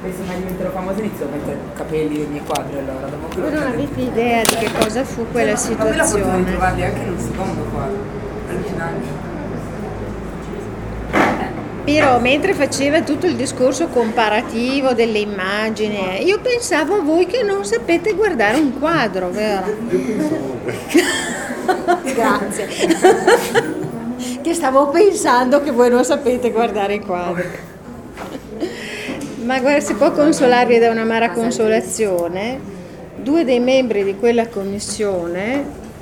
se mai diventerò famosa inizio a mettere capelli nei miei quadri, allora dopo quello Voi non avete idea di che cosa fu quella ma poi la fortuna di situazione. trovarli anche in un secondo quadro, allucinante. Però mentre faceva tutto il discorso comparativo delle immagini, io pensavo a voi che non sapete guardare un quadro, vero? Grazie. Che stavo pensando che voi non sapete guardare i quadri. Ma guarda, se può consolarvi da un'amara consolazione, 2 dei membri di quella commissione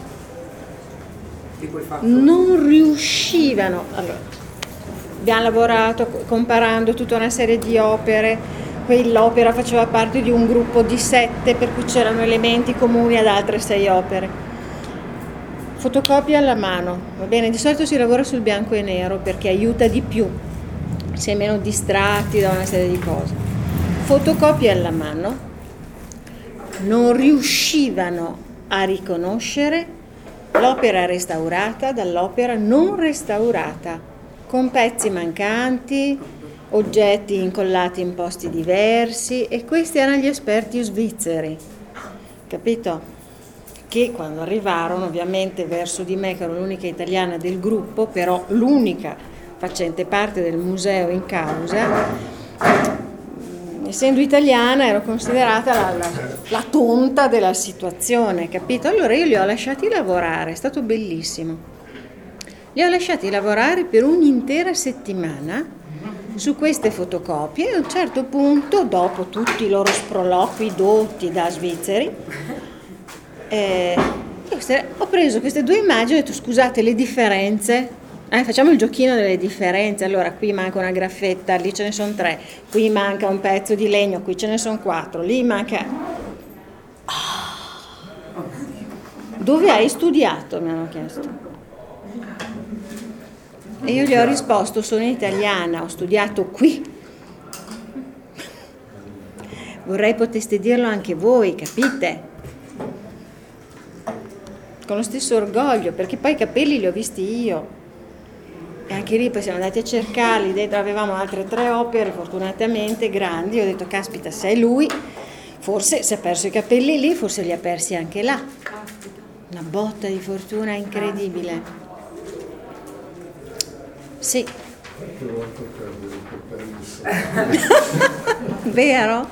Di quel fatto. non riuscivano. Allora, abbiamo lavorato comparando tutta una serie di opere, l'opera faceva parte di un gruppo di 7 per cui c'erano elementi comuni ad altre 6 opere. Fotocopia alla mano, va bene, di solito si lavora sul bianco e nero perché aiuta di più, si è meno distratti da una serie di cose. Fotocopia alla mano, non riuscivano a riconoscere l'opera restaurata dall'opera non restaurata, con pezzi mancanti, oggetti incollati in posti diversi, e questi erano gli esperti svizzeri, capito? Che quando arrivarono ovviamente verso di me, che ero l'unica italiana del gruppo, però l'unica facente parte del museo in causa, essendo italiana ero considerata la tonta della situazione, capito? Allora io li ho lasciati lavorare, è stato bellissimo. Li ho lasciati lavorare per un'intera settimana su queste fotocopie e a un certo punto, dopo tutti i loro sproloqui dotti da svizzeri, ho preso queste 2 immagini e ho detto: scusate, le differenze? Facciamo il giochino delle differenze. Allora, qui manca una graffetta, lì ce ne sono 3, qui manca un pezzo di legno, qui ce ne sono 4, lì manca... Dove hai studiato? Mi hanno chiesto. E io gli ho risposto: sono italiana, ho studiato qui. Vorrei poteste dirlo anche voi, capite? Con lo stesso orgoglio, perché poi i capelli li ho visti io. E anche lì poi siamo andati a cercarli, dentro avevamo altre 3 opere, fortunatamente grandi. Ho detto: caspita, se è lui, forse si è perso i capelli lì, forse li ha persi anche là. Una botta di fortuna incredibile. Sì. Vero?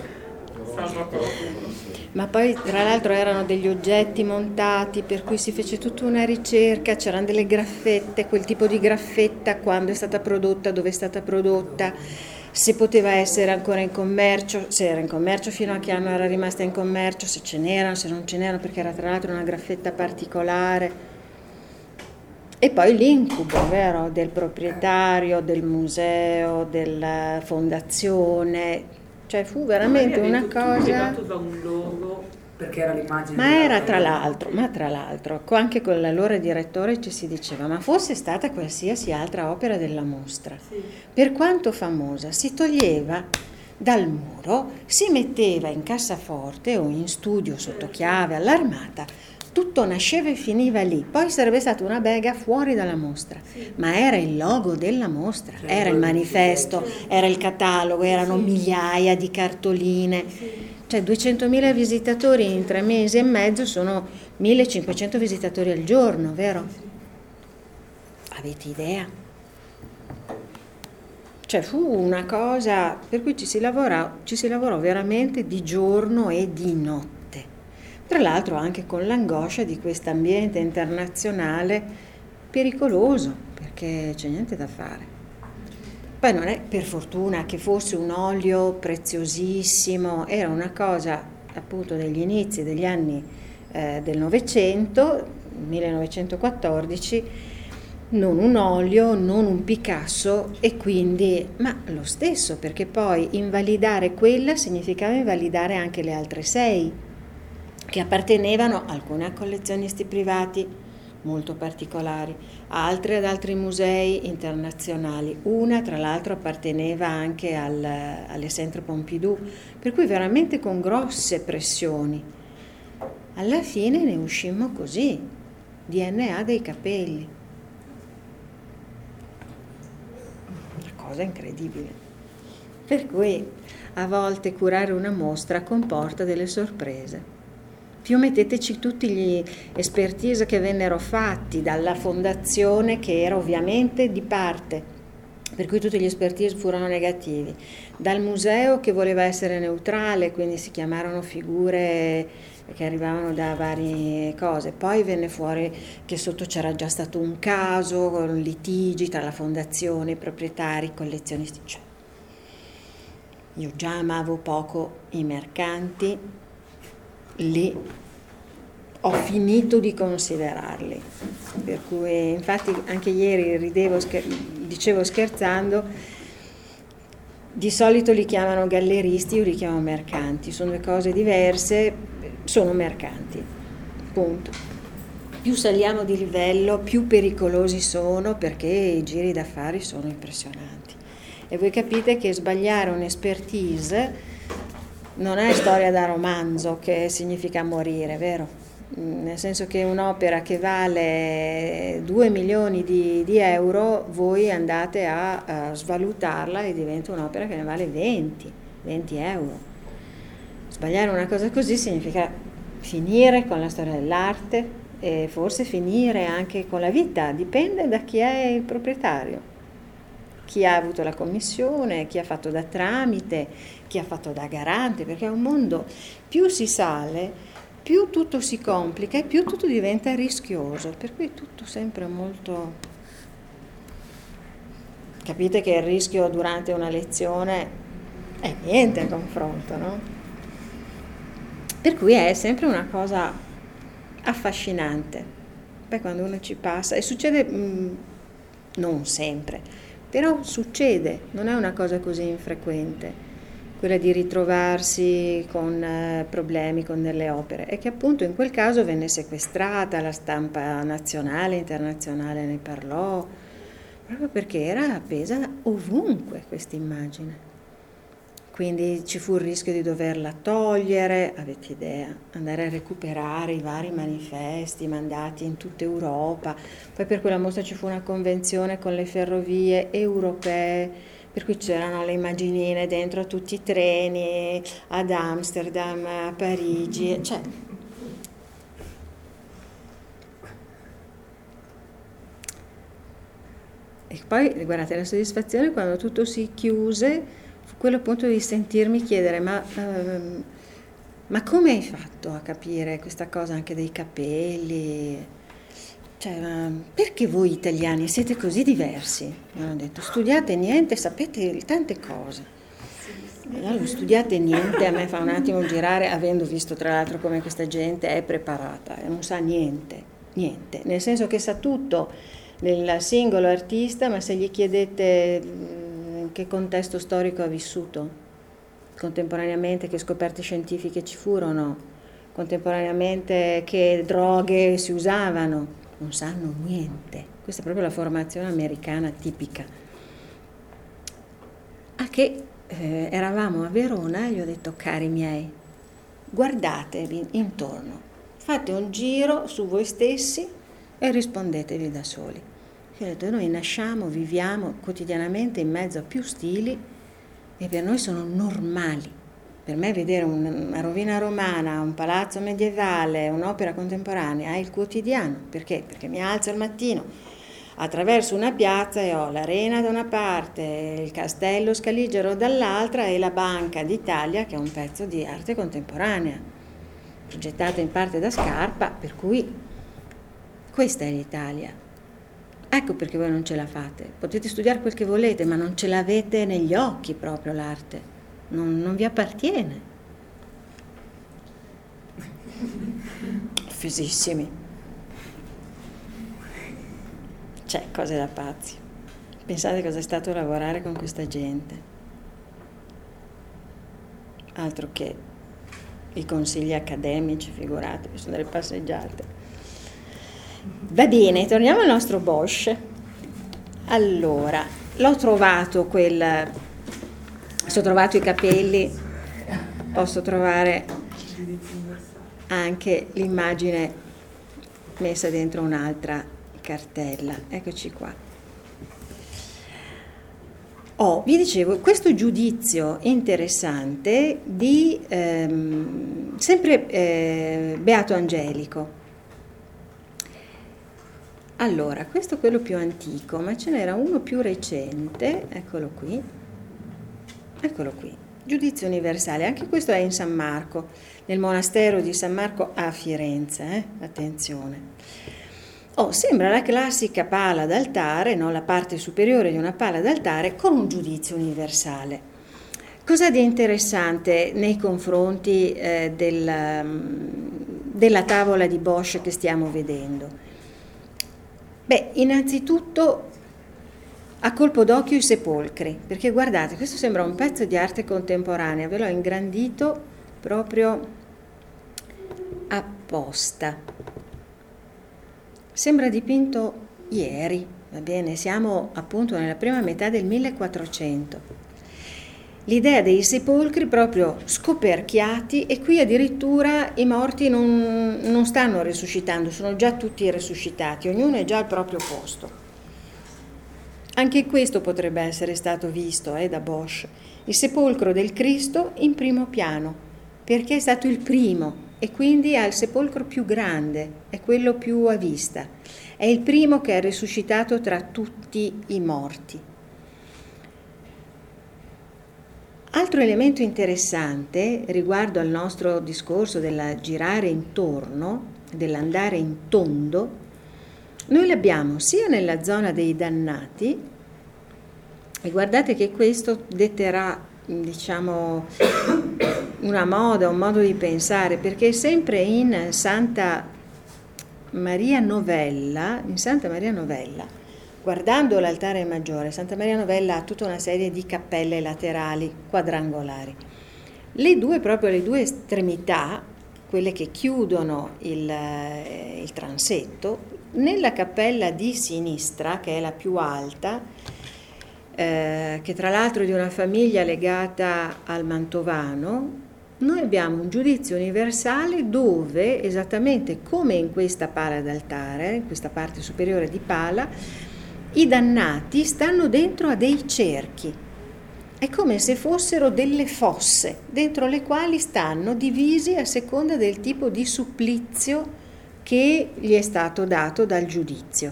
Ma poi tra l'altro erano degli oggetti montati, per cui si fece tutta una ricerca, c'erano delle graffette, quel tipo di graffetta, quando è stata prodotta, dove è stata prodotta, se poteva essere ancora in commercio, se era in commercio, fino a che anno era rimasta in commercio, se ce n'erano, se non ce n'erano, perché era tra l'altro una graffetta particolare. E poi l'incubo, vero, del proprietario, del museo, della fondazione, cioè fu veramente una cosa... da un logo, perché era l'immagine. Ma era tra l'altro, anche con l'allora direttore ci si diceva: ma fosse stata qualsiasi altra opera della mostra, sì, per quanto famosa, si toglieva dal muro, si metteva in cassaforte o in studio sotto chiave all'armata, tutto nasceva e finiva lì, poi sarebbe stata una bega fuori dalla mostra, sì, ma era il logo della mostra, era il manifesto, era il catalogo, erano migliaia di cartoline, cioè 200.000 visitatori in 3 mesi e mezzo sono 1.500 visitatori al giorno, vero? Avete idea? Cioè fu una cosa per cui ci si lavorò veramente di giorno e di notte. Tra l'altro anche con l'angoscia di questo ambiente internazionale pericoloso, perché c'è niente da fare. Poi non è per fortuna che fosse un olio preziosissimo, era una cosa appunto degli inizi degli anni del Novecento, 1914, non un olio, non un Picasso, e quindi, ma lo stesso, perché poi invalidare quella significava invalidare anche le altre 6, che appartenevano alcune a collezionisti privati molto particolari, altre ad altri musei internazionali, una tra l'altro apparteneva anche alle Centre Pompidou, per cui veramente con grosse pressioni. Alla fine ne uscimmo così, DNA dei capelli. Una cosa incredibile. Per cui a volte curare una mostra comporta delle sorprese. Più metteteci tutti gli expertise che vennero fatti dalla fondazione, che era ovviamente di parte, per cui tutti gli expertise furono negativi, dal museo che voleva essere neutrale, quindi si chiamarono figure che arrivavano da varie cose, poi venne fuori che sotto c'era già stato un caso con litigi tra la fondazione, i proprietari, i collezionisti. Cioè, io già amavo poco i mercanti, lì ho finito di considerarli, per cui infatti anche ieri dicevo scherzando, di solito li chiamano galleristi, io li chiamo mercanti, sono due cose diverse, sono mercanti, punto. Più saliamo di livello, più pericolosi sono, perché i giri d'affari sono impressionanti. E voi capite che sbagliare un'expertise non è storia da romanzo, che significa morire, vero? Nel senso che un'opera che vale 2 milioni di euro, voi andate a svalutarla e diventa un'opera che ne vale 20 euro. Sbagliare una cosa così significa finire con la storia dell'arte e forse finire anche con la vita, dipende da chi è il proprietario, chi ha avuto la commissione, chi ha fatto da tramite, chi ha fatto da garante, perché è un mondo, più si sale, più tutto si complica e più tutto diventa rischioso, per cui è tutto sempre molto... Capite che il rischio durante una lezione è niente a confronto, no? Per cui è sempre una cosa affascinante. Poi quando uno ci passa, e succede non sempre, però succede, non è una cosa così infrequente, quella di ritrovarsi con problemi con delle opere, e che appunto in quel caso venne sequestrata, la stampa nazionale e internazionale ne parlò, proprio perché era appesa ovunque questa immagine. Quindi ci fu il rischio di doverla togliere, avete idea, andare a recuperare i vari manifesti mandati in tutta Europa, poi per quella mostra ci fu una convenzione con le ferrovie europee, per cui c'erano le immaginine dentro tutti i treni, ad Amsterdam, a Parigi, cioè... E poi, guardate, la soddisfazione quando tutto si chiuse, fu quello appunto di sentirmi chiedere, ma come hai fatto a capire questa cosa anche dei capelli? Cioè, perché voi italiani siete così diversi? Mi hanno detto, studiate niente, sapete tante cose. Allora, non studiate niente, a me fa un attimo girare, avendo visto tra l'altro come questa gente è preparata e non sa niente, nel senso che sa tutto nel singolo artista, ma se gli chiedete in che contesto storico ha vissuto, contemporaneamente che scoperte scientifiche ci furono, contemporaneamente che droghe si usavano, non sanno niente. Questa è proprio la formazione americana tipica. A che eravamo a Verona e gli ho detto, cari miei, guardatevi intorno, fate un giro su voi stessi e rispondetevi da soli. Io ho detto, noi nasciamo, viviamo quotidianamente in mezzo a più stili e per noi sono normali. Per me vedere una rovina romana, un palazzo medievale, un'opera contemporanea è il quotidiano. Perché? Perché mi alzo al mattino, attraverso una piazza e ho l'Arena da una parte, il Castello Scaligero dall'altra e la Banca d'Italia, che è un pezzo di arte contemporanea, progettata in parte da Scarpa, per cui questa è l'Italia. Ecco perché voi non ce la fate. Potete studiare quel che volete, ma non ce l'avete negli occhi proprio l'arte. Non vi appartiene. Fisissimi. Cioè, cose da pazzi. Pensate cosa è stato lavorare con questa gente. Altro che i consigli accademici, figurate, sono delle passeggiate. Va bene, torniamo al nostro Bosch. Allora, l'ho trovato se ho trovato i capelli, posso trovare anche l'immagine messa dentro un'altra cartella. Eccoci qua. Vi dicevo, questo giudizio interessante di sempre Beato Angelico. Allora, questo è quello più antico, ma ce n'era uno più recente, eccolo qui, Giudizio universale, anche questo è in San Marco, nel monastero di San Marco a Firenze, attenzione. Sembra la classica pala d'altare, no? La parte superiore di una pala d'altare con un giudizio universale. Cosa di interessante nei confronti della tavola di Bosch che stiamo vedendo? Beh, innanzitutto a colpo d'occhio i sepolcri, perché guardate, questo sembra un pezzo di arte contemporanea, ve l'ho ingrandito proprio apposta. Sembra dipinto ieri, va bene, siamo appunto nella prima metà del 1400. L'idea dei sepolcri proprio scoperchiati, e qui addirittura i morti non stanno risuscitando, sono già tutti risuscitati, ognuno è già al proprio posto. Anche questo potrebbe essere stato visto da Bosch, il sepolcro del Cristo in primo piano, perché è stato il primo e quindi ha il sepolcro più grande, è quello più a vista, è il primo che è risuscitato tra tutti i morti. Altro elemento interessante riguardo al nostro discorso del girare intorno, dell'andare in tondo, noi l'abbiamo sia nella zona dei dannati, e guardate che questo detterà, diciamo, una moda, un modo di pensare, perché sempre in Santa Maria Novella, guardando l'altare maggiore, Santa Maria Novella ha tutta una serie di cappelle laterali quadrangolari. Le due estremità, quelle che chiudono il transetto, nella cappella di sinistra, che è la più alta, che tra l'altro è di una famiglia legata al Mantovano, noi abbiamo un giudizio universale dove, esattamente come in questa pala d'altare, in questa parte superiore di pala, i dannati stanno dentro a dei cerchi. È come se fossero delle fosse, dentro le quali stanno divisi a seconda del tipo di supplizio che gli è stato dato dal giudizio.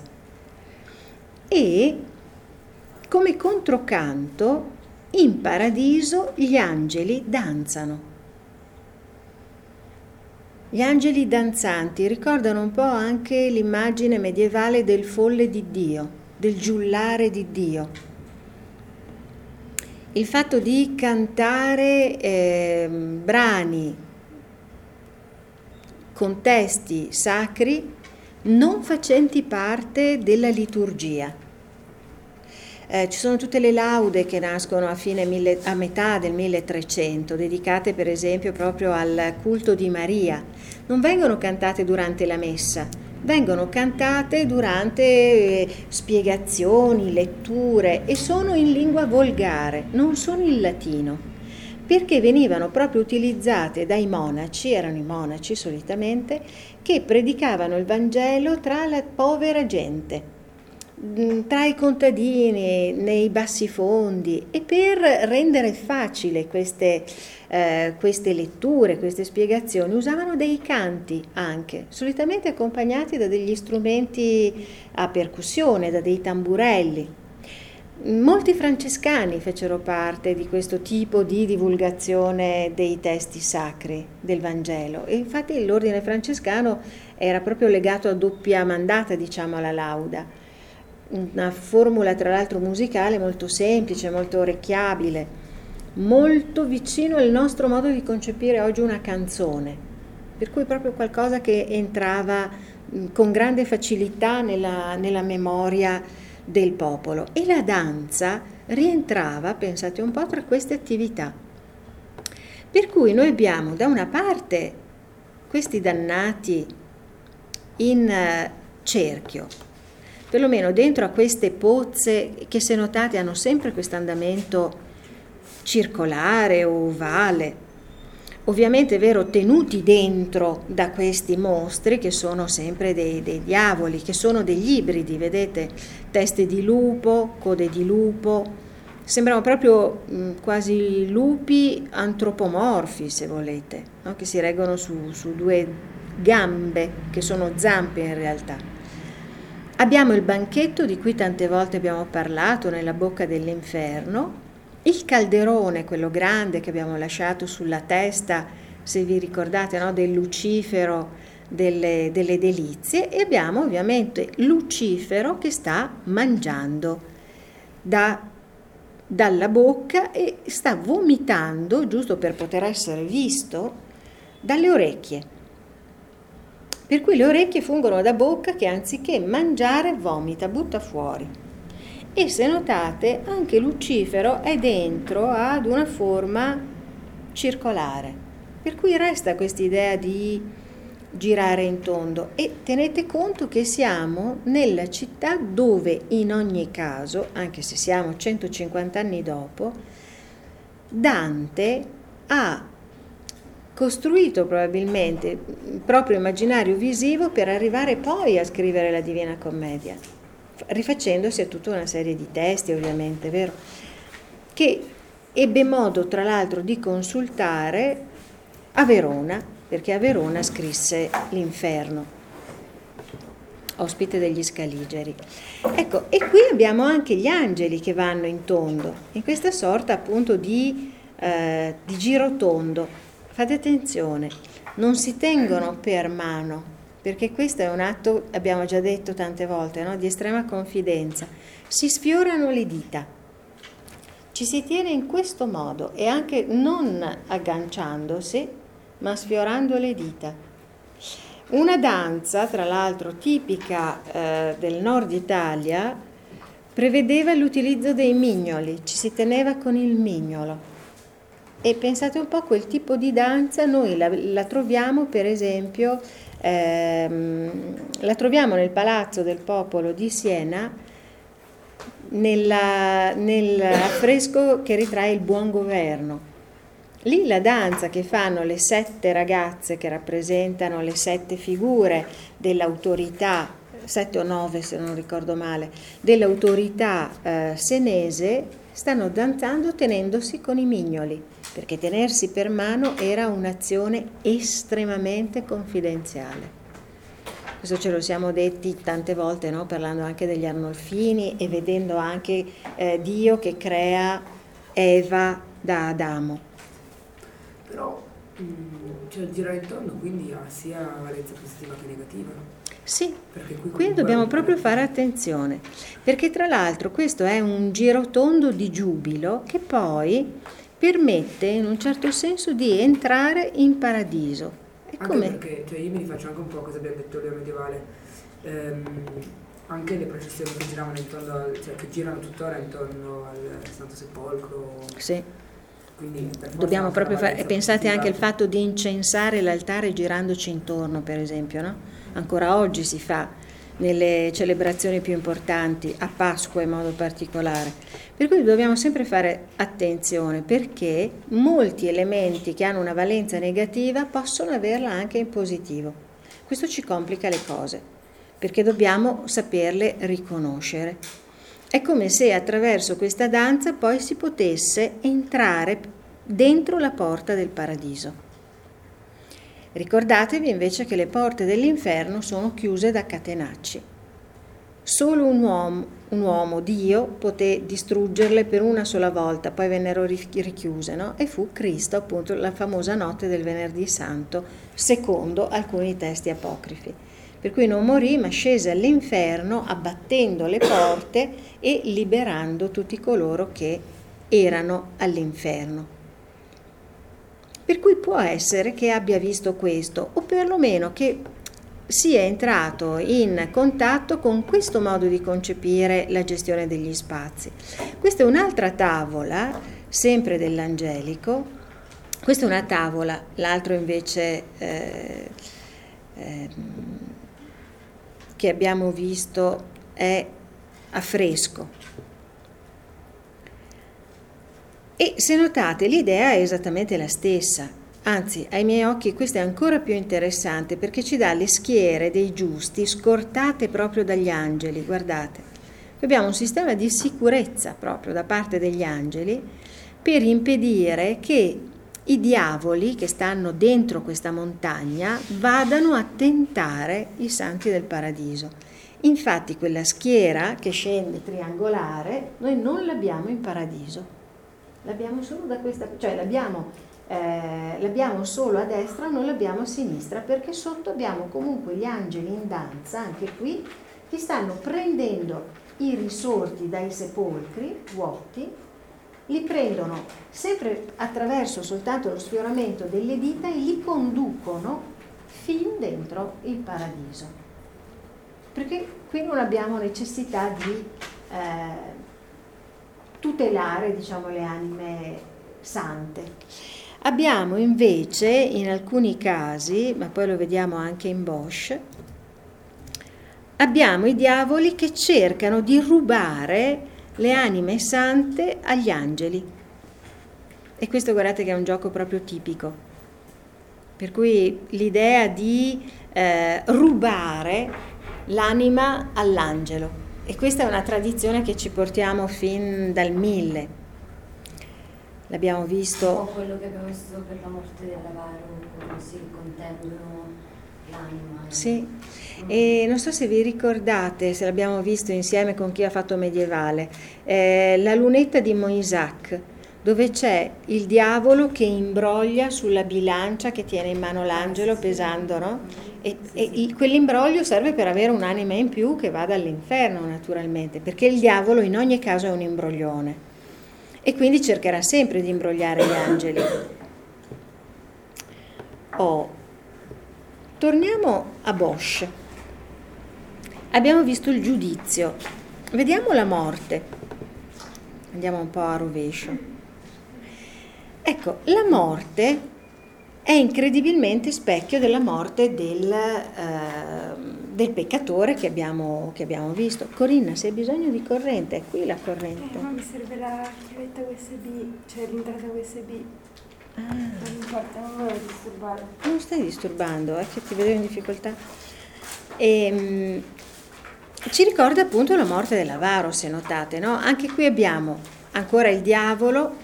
E come controcanto, in paradiso gli angeli danzano. Gli angeli danzanti ricordano un po' anche l'immagine medievale del folle di Dio, del giullare di Dio. Il fatto di cantare brani con testi sacri non facenti parte della liturgia. Ci sono tutte le laude che nascono a metà del 1300, dedicate per esempio proprio al culto di Maria. Non vengono cantate durante la messa, vengono cantate durante spiegazioni, letture, e sono in lingua volgare, non sono in latino, perché venivano proprio utilizzate dai monaci, erano i monaci solitamente, che predicavano il Vangelo tra la povera gente, tra i contadini, nei bassifondi, e per rendere facile queste letture, queste spiegazioni, usavano dei canti anche, solitamente accompagnati da degli strumenti a percussione, da dei tamburelli. Molti francescani fecero parte di questo tipo di divulgazione dei testi sacri del Vangelo, e infatti l'ordine francescano era proprio legato a doppia mandata, diciamo, alla lauda. Una formula tra l'altro musicale molto semplice, molto orecchiabile, molto vicino al nostro modo di concepire oggi una canzone, per cui proprio qualcosa che entrava con grande facilità nella memoria del popolo. E la danza rientrava, pensate un po', tra queste attività. Per cui noi abbiamo da una parte questi dannati in cerchio, perlomeno dentro a queste pozze che, se notate, hanno sempre questo andamento circolare o ovale, ovviamente è vero, tenuti dentro da questi mostri che sono sempre dei diavoli, che sono degli ibridi, vedete, teste di lupo, code di lupo, sembrano proprio quasi lupi antropomorfi, se volete, no? Che si reggono su due gambe, che sono zampe in realtà. Abbiamo il banchetto di cui tante volte abbiamo parlato, nella bocca dell'inferno, il calderone, quello grande che abbiamo lasciato sulla testa, se vi ricordate, no? Del Lucifero, delle delizie, e abbiamo ovviamente Lucifero che sta mangiando dalla bocca e sta vomitando, giusto per poter essere visto, dalle orecchie. Per cui le orecchie fungono da bocca che anziché mangiare vomita, butta fuori. E se notate anche Lucifero è dentro ad una forma circolare, per cui resta questa idea di girare in tondo. E tenete conto che siamo nella città dove in ogni caso, anche se siamo 150 anni dopo, Dante ha costruito probabilmente il proprio immaginario visivo per arrivare poi a scrivere la Divina Commedia, rifacendosi a tutta una serie di testi, ovviamente, vero? Che ebbe modo tra l'altro di consultare a Verona, perché a Verona scrisse l'Inferno, ospite degli Scaligeri. Ecco, e qui abbiamo anche gli angeli che vanno in tondo, in questa sorta appunto di girotondo. Fate attenzione, non si tengono per mano, perché questo è un atto, abbiamo già detto tante volte, no? Di estrema confidenza. Si sfiorano le dita, ci si tiene in questo modo e anche non agganciandosi, ma sfiorando le dita. Una danza, tra l'altro tipica del nord Italia, prevedeva l'utilizzo dei mignoli, ci si teneva con il mignolo. E pensate un po', quel tipo di danza noi la troviamo, per esempio, la troviamo nel Palazzo del Popolo di Siena, nel affresco che ritrae il Buon Governo. Lì la danza che fanno le 7 ragazze che rappresentano le 7 figure dell'autorità, 7 o 9 se non ricordo male, dell'autorità senese, stanno danzando tenendosi con i mignoli, perché tenersi per mano era un'azione estremamente confidenziale. Questo ce lo siamo detti tante volte, no? Parlando anche degli Arnolfini e vedendo anche Dio che crea Eva da Adamo. Però cioè, il girare intorno quindi ha sia valenza positiva che negativa, no? Sì, qui dobbiamo proprio fare attenzione, perché tra l'altro questo è un girotondo di giubilo che poi permette in un certo senso di entrare in paradiso. È anche come... perché, cioè io mi rifaccio anche un po' cosa abbiamo detto Leo medievale, anche le processioni che giravano intorno cioè che girano tuttora intorno al Santo Sepolcro. Sì. Quindi dobbiamo proprio fare, pensate anche al fatto di incensare l'altare girandoci intorno, per esempio, no? Ancora oggi si fa nelle celebrazioni più importanti, a Pasqua in modo particolare. Per cui dobbiamo sempre fare attenzione, perché molti elementi che hanno una valenza negativa possono averla anche in positivo. Questo ci complica le cose, perché dobbiamo saperle riconoscere. È come se attraverso questa danza poi si potesse entrare dentro la porta del paradiso. Ricordatevi invece che le porte dell'inferno sono chiuse da catenacci. Solo un uomo, Dio, poté distruggerle per una sola volta, poi vennero richiuse, no? E fu Cristo, appunto, la famosa notte del Venerdì Santo, secondo alcuni testi apocrifi. Per cui non morì, ma scese all'inferno abbattendo le porte e liberando tutti coloro che erano all'inferno. Per cui può essere che abbia visto questo, o perlomeno che sia entrato in contatto con questo modo di concepire la gestione degli spazi. Questa è un'altra tavola, sempre dell'angelico. Questa è una tavola, l'altro invece che abbiamo visto è a fresco. E se notate l'idea è esattamente la stessa, anzi ai miei occhi questa è ancora più interessante perché ci dà le schiere dei giusti scortate proprio dagli angeli, guardate, Abbiamo un sistema di sicurezza proprio da parte degli angeli per impedire che i diavoli che stanno dentro questa montagna vadano a tentare i santi del paradiso. Infatti quella schiera che scende triangolare noi non l'abbiamo in paradiso, l'abbiamo solo da questa, cioè l'abbiamo solo a destra, non l'abbiamo a sinistra, perché sotto abbiamo comunque gli angeli in danza, anche qui, che stanno prendendo i risorti dai sepolcri vuoti, li prendono sempre attraverso soltanto lo sfioramento delle dita e li conducono fin dentro il paradiso. Perché qui non abbiamo necessità di tutelare, diciamo, le anime sante. Abbiamo invece in alcuni casi, ma poi lo vediamo anche in Bosch, abbiamo i diavoli che cercano di rubare le anime sante agli angeli. E questo guardate che è un gioco proprio tipico. Per cui l'idea di rubare l'anima all'angelo. E questa è una tradizione che ci portiamo fin dal 1000. L'abbiamo visto. O quello che abbiamo visto per la morte dell'avaro, come si contendono l'anima. Sì, e non so se vi ricordate, se l'abbiamo visto insieme con chi ha fatto medievale, la lunetta di Moissac, dove c'è il diavolo che imbroglia sulla bilancia che tiene in mano l'angelo pesando, no? E quell'imbroglio serve per avere un'anima in più che vada all'inferno, naturalmente, perché il diavolo in ogni caso è un imbroglione e quindi cercherà sempre di imbrogliare gli angeli. Torniamo a Bosch. Abbiamo visto il giudizio, vediamo la morte. Andiamo un po' a rovescio. Ecco, la morte è incredibilmente specchio della morte del peccatore che abbiamo visto. Corinna, se hai bisogno di corrente, è qui la corrente. Ma mi serve la chiavetta USB, cioè l'entrata USB. Non importa, non volevo disturbare. Non stai disturbando, è che ti vedo in difficoltà. Ci ricorda appunto la morte dell'avaro, se notate, no? Anche qui abbiamo ancora il diavolo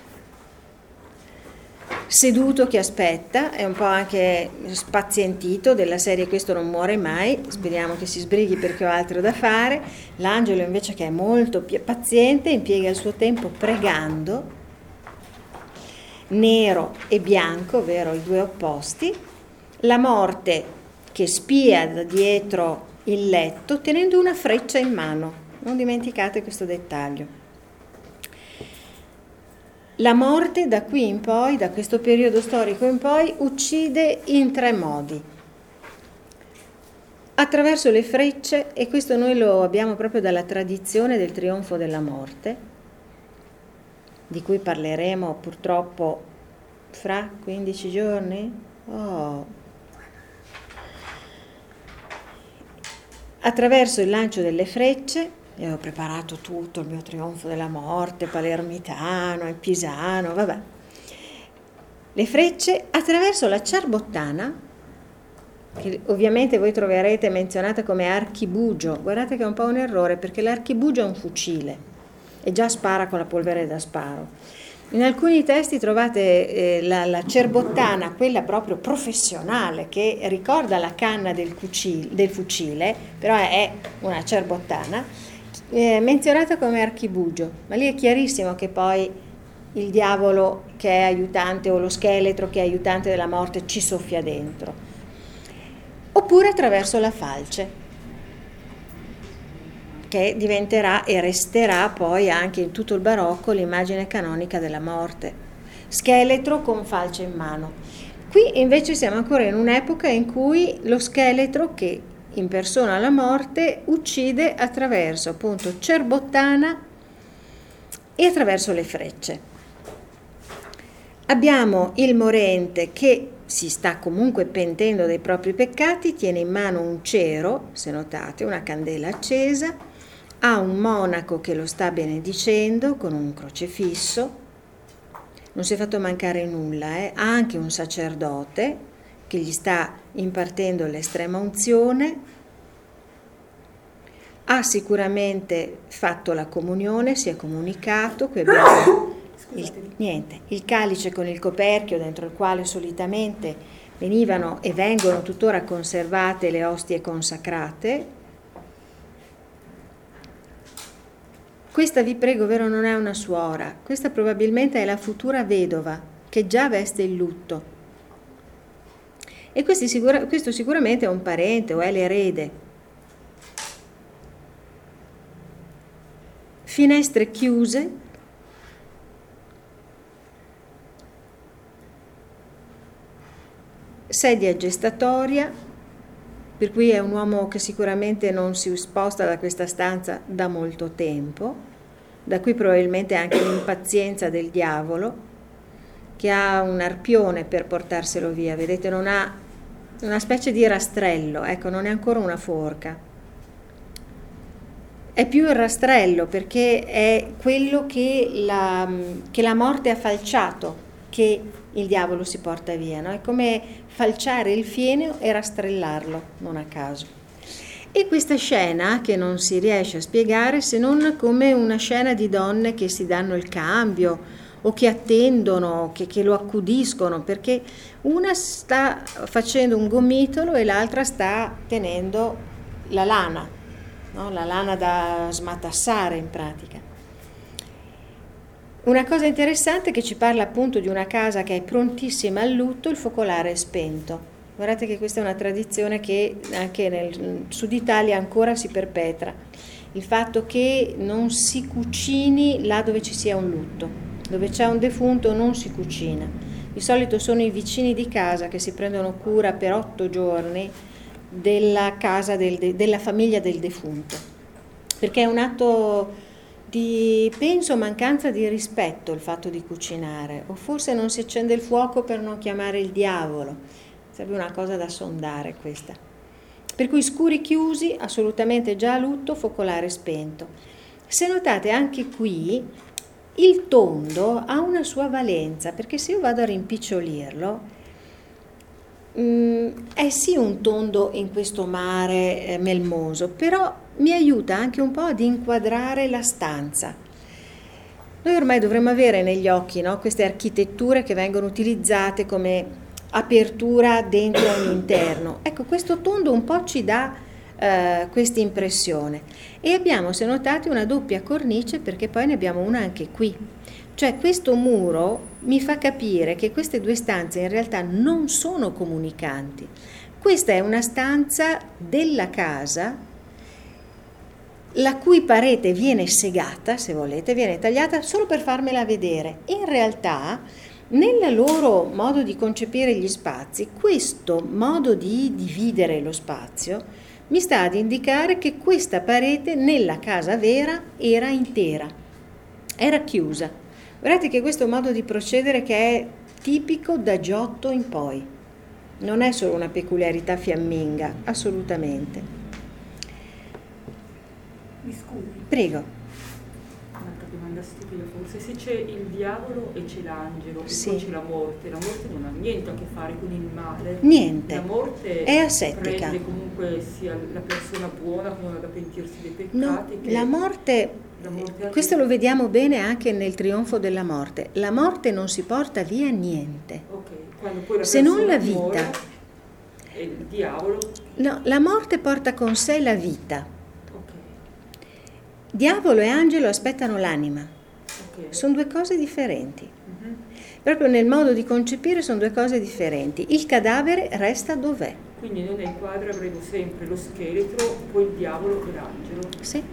seduto che aspetta, è un po' anche spazientito della serie questo non muore mai, speriamo che si sbrighi perché ho altro da fare. L'angelo invece che è molto paziente impiega il suo tempo pregando, nero e bianco, ovvero i due opposti, la morte che spia da dietro il letto tenendo una freccia in mano, non dimenticate questo dettaglio. La morte da qui in poi, da questo periodo storico in poi, uccide in 3 modi. Attraverso le frecce, e questo noi lo abbiamo proprio dalla tradizione del trionfo della morte, di cui parleremo purtroppo fra 15 giorni. Attraverso il lancio delle frecce, io ho preparato tutto, il mio trionfo della morte, palermitano e pisano, vabbè. Le frecce attraverso la ciarbottana, che ovviamente voi troverete menzionata come archibugio. Guardate che è un po' un errore, perché l'archibugio è un fucile e già spara con la polvere da sparo. In alcuni testi trovate la cerbottana, quella proprio professionale, che ricorda la canna del fucile, però è una cerbottana, menzionata come archibugio, ma lì è chiarissimo che poi il diavolo che è aiutante o lo scheletro che è aiutante della morte ci soffia dentro. Oppure attraverso la falce, che diventerà e resterà poi anche in tutto il barocco l'immagine canonica della morte. Scheletro con falce in mano. Qui invece siamo ancora in un'epoca in cui lo scheletro che impersona la morte uccide attraverso appunto cerbottana e attraverso le frecce. Abbiamo il morente che si sta comunque pentendo dei propri peccati, tiene in mano un cero, se notate, una candela accesa, ha un monaco che lo sta benedicendo con un crocefisso, non si è fatto mancare nulla, ha anche un sacerdote che gli sta impartendo l'estrema unzione. ha sicuramente fatto la comunione, si è comunicato, qui abbiamo il calice con il coperchio dentro il quale solitamente venivano e vengono tuttora conservate le ostie consacrate. Questa, vi prego, vero, non è una suora, questa probabilmente è la futura vedova che già veste il lutto. E questo sicuramente è un parente o è l'erede. Finestre chiuse, sedia gestatoria, per cui è un uomo che sicuramente non si sposta da questa stanza da molto tempo, da qui probabilmente anche l'impazienza del diavolo, che ha un arpione per portarselo via, vedete, non ha una specie di rastrello, ecco, non è ancora una forca. È più il rastrello, perché è quello che la morte ha falciato, che il diavolo si porta via, no? È come falciare il fieno e rastrellarlo, non a caso. E questa scena che non si riesce a spiegare se non come una scena di donne che si danno il cambio o che attendono, che lo accudiscono, perché una sta facendo un gomitolo e l'altra sta tenendo la lana. No? La lana da smatassare in pratica. Una cosa interessante che ci parla appunto di una casa che è prontissima al lutto, il focolare è spento. Guardate che questa è una tradizione che anche nel Sud Italia ancora si perpetra. Il fatto che non si cucini là dove ci sia un lutto, dove c'è un defunto non si cucina. Di solito sono i vicini di casa che si prendono cura per 8 giorni della casa della famiglia del defunto, perché è un atto di, penso, mancanza di rispetto il fatto di cucinare, o forse non si accende il fuoco per non chiamare il diavolo. Sarebbe una cosa da sondare questa. Per cui scuri chiusi, assolutamente già a lutto, focolare spento. Se notate anche qui il tondo ha una sua valenza, perché se io vado a rimpicciolirlo è sì un tondo in questo mare melmoso, però mi aiuta anche un po' ad inquadrare la stanza. Noi ormai dovremmo avere negli occhi, no, queste architetture che vengono utilizzate come apertura dentro un interno. Ecco, questo tondo un po' ci dà questa impressione. E abbiamo, se notate, una doppia cornice, perché poi ne abbiamo una anche qui. Cioè questo muro mi fa capire che queste due stanze in realtà non sono comunicanti. Questa è una stanza della casa la cui parete viene segata, se volete, viene tagliata solo per farmela vedere. In realtà, nel loro modo di concepire gli spazi, questo modo di dividere lo spazio mi sta ad indicare che questa parete nella casa vera era intera, era chiusa. Guardate che questo modo di procedere che è tipico da Giotto in poi, non è solo una peculiarità fiamminga, assolutamente. Mi scusi. Prego. Un'altra domanda stupida forse. Se c'è il diavolo e c'è l'angelo Sì. e poi c'è la morte non ha niente a che fare con il male. Niente. La morte È asettica. prende comunque sia la persona buona che non ha da pentirsi dei peccati. No, che la morte questo lo vediamo bene anche nel trionfo della morte. La morte non si porta via niente. Okay. Quando poi la se non la persona muore, vita. E il diavolo. No, la morte porta con sé la vita. Okay. Diavolo e angelo aspettano l'anima. Okay. Sono due cose differenti. Proprio nel modo di concepire sono due cose differenti. Il cadavere resta dov'è. Quindi noi nei quadri avremo sempre lo scheletro, poi il diavolo e l'angelo. Sì.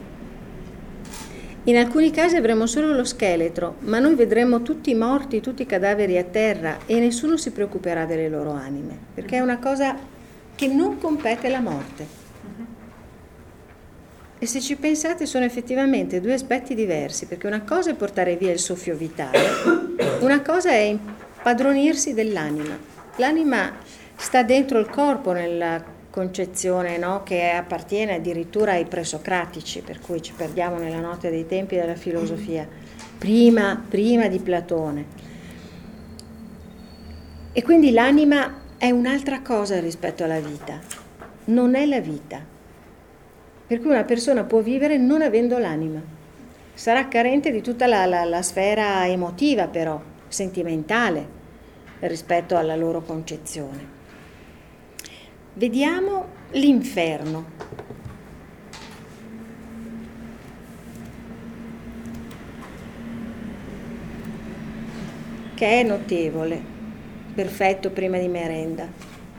In alcuni casi avremo solo lo scheletro, ma noi vedremo tutti i morti, tutti i cadaveri a terra e nessuno si preoccuperà delle loro anime, perché è una cosa che non compete alla morte. E se ci pensate sono effettivamente due aspetti diversi, perché una cosa è portare via il soffio vitale, una cosa è impadronirsi dell'anima. L'anima sta dentro il corpo nella concezione, no? Che appartiene addirittura ai presocratici, per cui ci perdiamo nella notte dei tempi della filosofia, prima di Platone. E quindi l'anima è un'altra cosa rispetto alla vita, non è la vita. per cui una persona può vivere non avendo l'anima. Sarà carente di tutta la sfera emotiva, però, sentimentale, rispetto alla loro concezione. Vediamo l'inferno. Che è notevole, perfetto prima di merenda.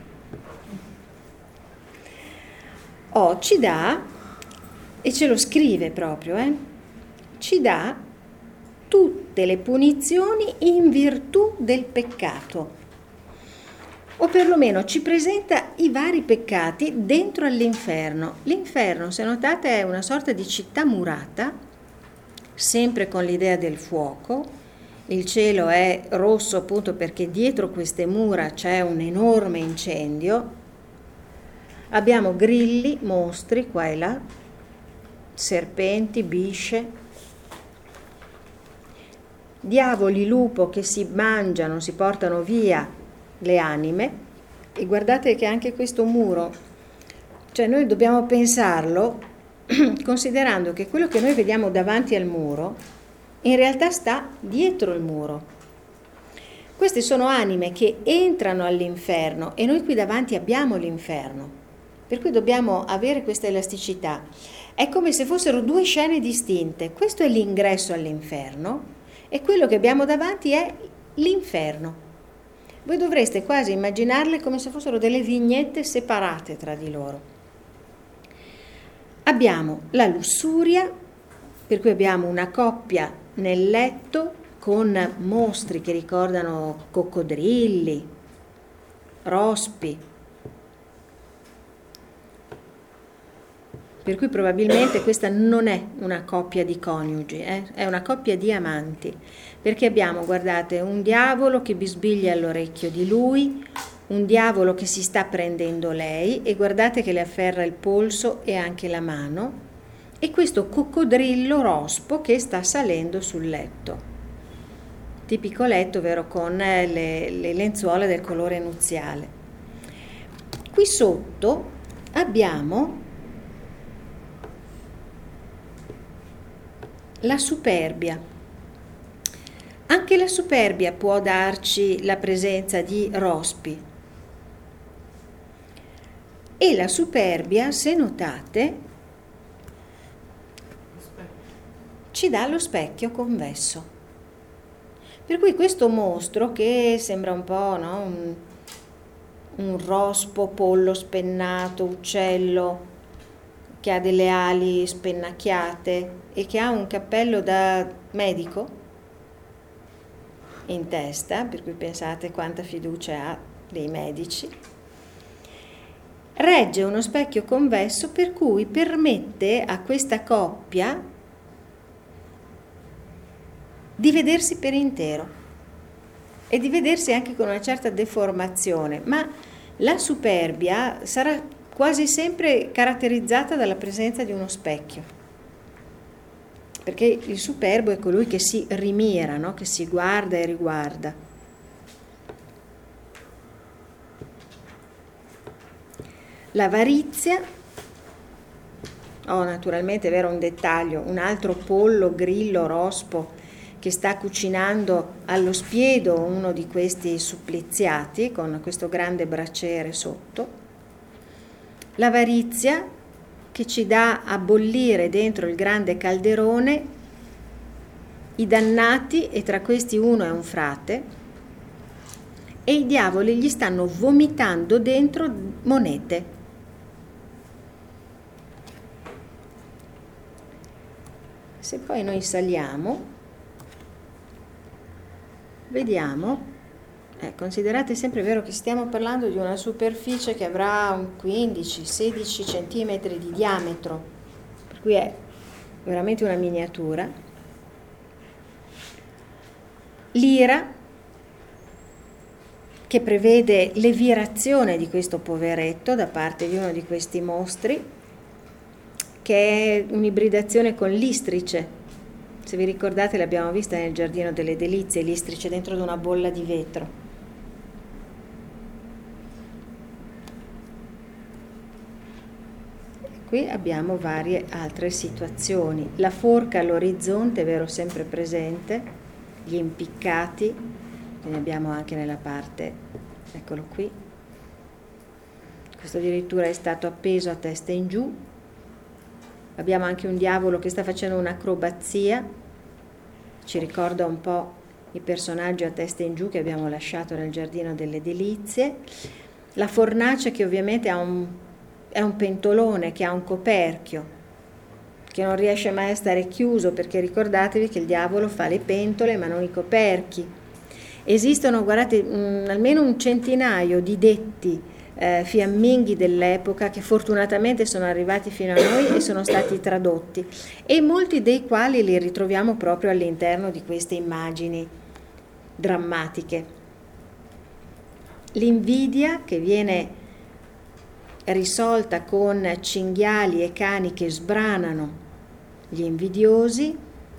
Ci dà, e ce lo scrive proprio, ci dà tutte le punizioni in virtù del peccato, o perlomeno ci presenta i vari peccati dentro all'inferno. L'inferno, se notate, è una sorta di città murata, sempre con l'idea del fuoco. Il cielo è rosso appunto perché dietro queste mura c'è un enorme incendio. Abbiamo grilli, mostri qua e là, serpenti, bisce, diavoli, lupo che si mangiano, si portano via le anime. E guardate che anche questo muro, cioè noi dobbiamo pensarlo considerando che quello che noi vediamo davanti al muro in realtà sta dietro il muro. Queste sono anime che entrano all'inferno e noi qui davanti abbiamo l'inferno, per cui dobbiamo avere questa elasticità. È come se fossero due scene distinte. Questo è l'ingresso all'inferno e quello che abbiamo davanti è l'inferno. Voi dovreste quasi immaginarle come se fossero delle vignette separate tra di loro. Abbiamo la lussuria, per cui abbiamo una coppia nel letto con mostri che ricordano coccodrilli, rospi, per cui probabilmente questa non è una coppia di coniugi, è una coppia di amanti, perché abbiamo, guardate, un diavolo che bisbiglia all'orecchio di lui, un diavolo che si sta prendendo lei, e guardate che le afferra il polso e anche la mano, e questo coccodrillo rospo che sta salendo sul letto, tipico letto, vero, con le lenzuola del colore nuziale. Qui sotto abbiamo la superbia. Anche la superbia può darci la presenza di rospi. E la superbia, se notate, ci dà lo specchio convesso. Per cui questo mostro, che sembra un po', no? Un rospo, pollo spennato, uccello, che ha delle ali spennacchiate e che ha un cappello da medico in testa, per cui pensate quanta fiducia ha dei medici, regge uno specchio convesso per cui permette a questa coppia di vedersi per intero e di vedersi anche con una certa deformazione, ma la superbia sarà quasi sempre caratterizzata dalla presenza di uno specchio, perché il superbo è colui che si rimira, no? Che si guarda e riguarda. L'avarizia, naturalmente è vero un dettaglio, un altro pollo, grillo, rospo che sta cucinando allo spiedo uno di questi suppliziati con questo grande braciere sotto. L'avarizia che ci dà a bollire dentro il grande calderone i dannati, e tra questi uno è un frate, e i diavoli gli stanno vomitando dentro monete. Se poi noi saliamo, vediamo, considerate sempre, vero, che stiamo parlando di una superficie che avrà un 15-16 centimetri di diametro, per cui è veramente una miniatura. L'ira, che prevede l'evirazione di questo poveretto da parte di uno di questi mostri, che è un'ibridazione con l'istrice. Se vi ricordate, l'abbiamo vista nel Giardino delle Delizie, l'istrice dentro di una bolla di vetro. qui abbiamo varie altre situazioni. La forca all'orizzonte, vero, sempre presente, gli impiccati, ne abbiamo anche nella parte, eccolo qui. Questo addirittura è stato appeso a testa in giù. Abbiamo anche un diavolo che sta facendo un'acrobazia, ci ricorda un po' i personaggi a testa in giù che abbiamo lasciato nel giardino delle delizie. La fornace che ovviamente è un pentolone, che ha un coperchio, che non riesce mai a stare chiuso, perché ricordatevi che il diavolo fa le pentole ma non i coperchi. Esistono, guardate, almeno un centinaio di detti fiamminghi dell'epoca che fortunatamente sono arrivati fino a noi e sono stati tradotti, e molti dei quali li ritroviamo proprio all'interno di queste immagini drammatiche. L'invidia che viene risolta con cinghiali e cani che sbranano gli invidiosi.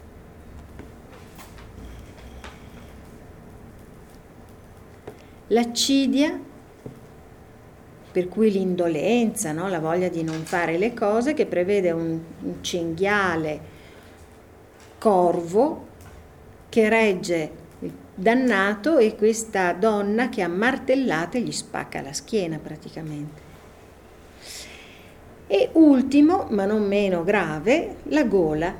L'accidia, per cui l'indolenza, no? La voglia di non fare le cose, che prevede un cinghiale corvo che regge il dannato e questa donna che a martellate gli spacca la schiena praticamente. E ultimo, ma non meno grave, la gola,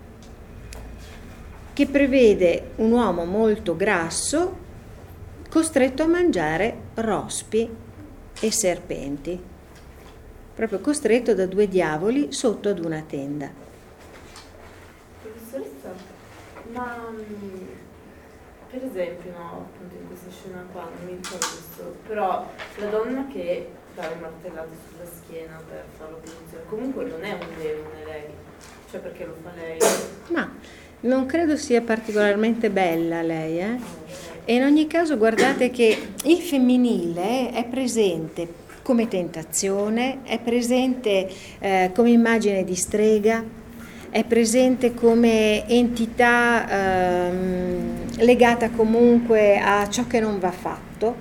che prevede un uomo molto grasso costretto a mangiare rospi e serpenti, proprio costretto da due diavoli sotto ad una tenda. Professoressa, ma per esempio, no, appunto in questa scena qua, non mi ricordo questo, però la donna che dà le martellate sulla schiena per farlo funzionare, comunque non è un demone lei, cioè perché lo fa lei? Ma non credo sia particolarmente bella lei, E in ogni caso guardate che il femminile è presente come tentazione, è presente come immagine di strega, è presente come entità legata comunque a ciò che non va fatto,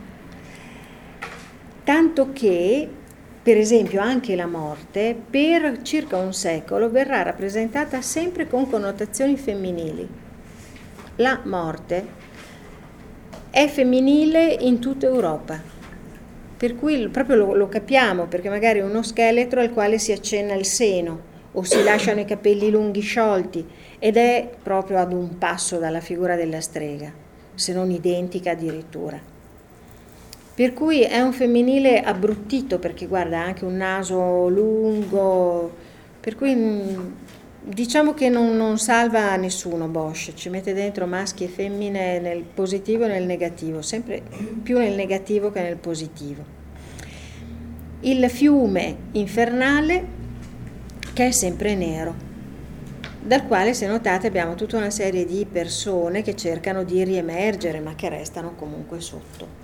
tanto che, per esempio, anche la morte per circa un secolo verrà rappresentata sempre con connotazioni femminili. La morte è femminile in tutta Europa, per cui proprio lo capiamo, perché magari uno scheletro al quale si accenna il seno o si lasciano i capelli lunghi sciolti, ed è proprio ad un passo dalla figura della strega, se non identica addirittura. Per cui è un femminile abbruttito, perché guarda, ha anche un naso lungo, per cui diciamo che non salva nessuno Bosch, ci mette dentro maschi e femmine nel positivo e nel negativo, sempre più nel negativo che nel positivo. Il fiume infernale, che è sempre nero, dal quale, se notate, abbiamo tutta una serie di persone che cercano di riemergere ma che restano comunque sotto.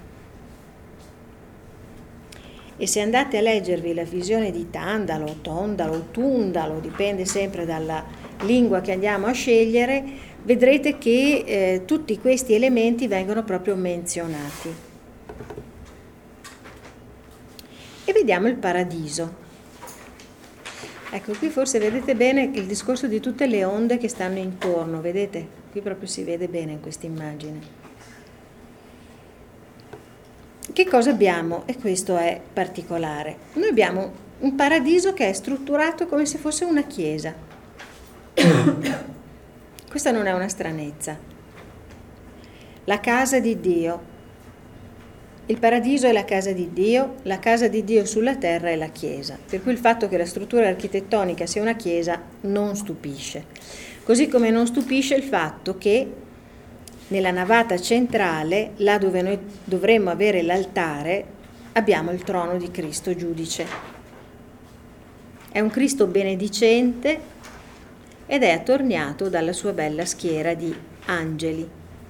E se andate a leggervi la visione di Tandalo, Tondalo, Tundalo, dipende sempre dalla lingua che andiamo a scegliere, vedrete che tutti questi elementi vengono proprio menzionati. E vediamo il paradiso. Ecco, qui forse vedete bene il discorso di tutte le onde che stanno intorno, vedete? Qui proprio si vede bene in questa immagine. Che cosa abbiamo? E questo è particolare. Noi abbiamo un paradiso che è strutturato come se fosse una chiesa. Questa non è una stranezza. La casa di Dio. Il paradiso è la casa di Dio sulla terra è la chiesa. Per cui il fatto che la struttura architettonica sia una chiesa non stupisce. Così come non stupisce il fatto che nella navata centrale, là dove noi dovremmo avere l'altare, abbiamo il trono di Cristo giudice. È un Cristo benedicente ed è attorniato dalla sua bella schiera di angeli.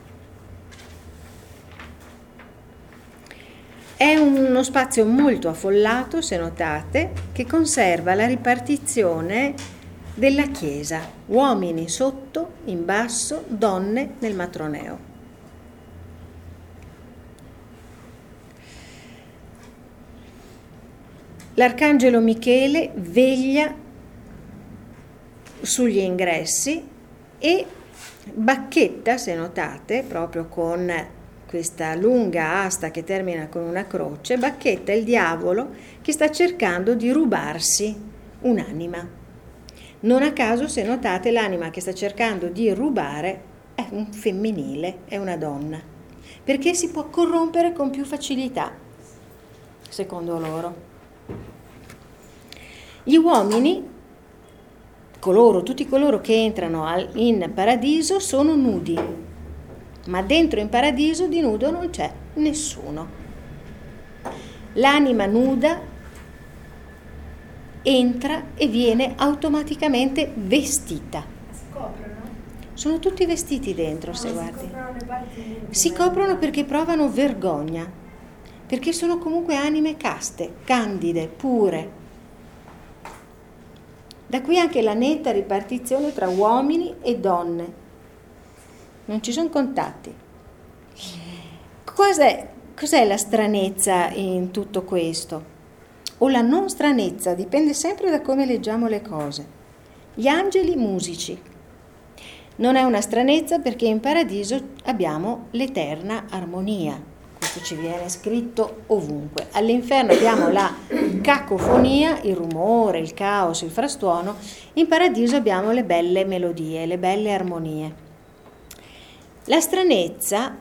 È uno spazio molto affollato, se notate, che conserva la ripartizione della Chiesa, uomini sotto, in basso, donne nel matroneo. L'arcangelo Michele veglia sugli ingressi e bacchetta, se notate, proprio con questa lunga asta che termina con una croce, bacchetta il diavolo che sta cercando di rubarsi un'anima. Non a caso, se notate, l'anima che sta cercando di rubare è un femminile, è una donna, perché si può corrompere con più facilità, secondo loro. Gli uomini, tutti coloro che entrano in paradiso sono nudi, ma dentro in paradiso di nudo non c'è nessuno. L'anima nuda entra e viene automaticamente vestita. Sono tutti vestiti dentro, se guardi. Si coprono perché provano vergogna, perché sono comunque anime caste, candide, pure. Da qui anche la netta ripartizione tra uomini e donne. Non ci sono contatti. Cos'è la stranezza in tutto questo? O la non stranezza, dipende sempre da come leggiamo le cose. Gli angeli musici. Non è una stranezza perché in paradiso abbiamo l'eterna armonia. Questo ci viene scritto ovunque. All'inferno abbiamo la cacofonia, il rumore, il caos, il frastuono. In paradiso abbiamo le belle melodie, le belle armonie. La stranezza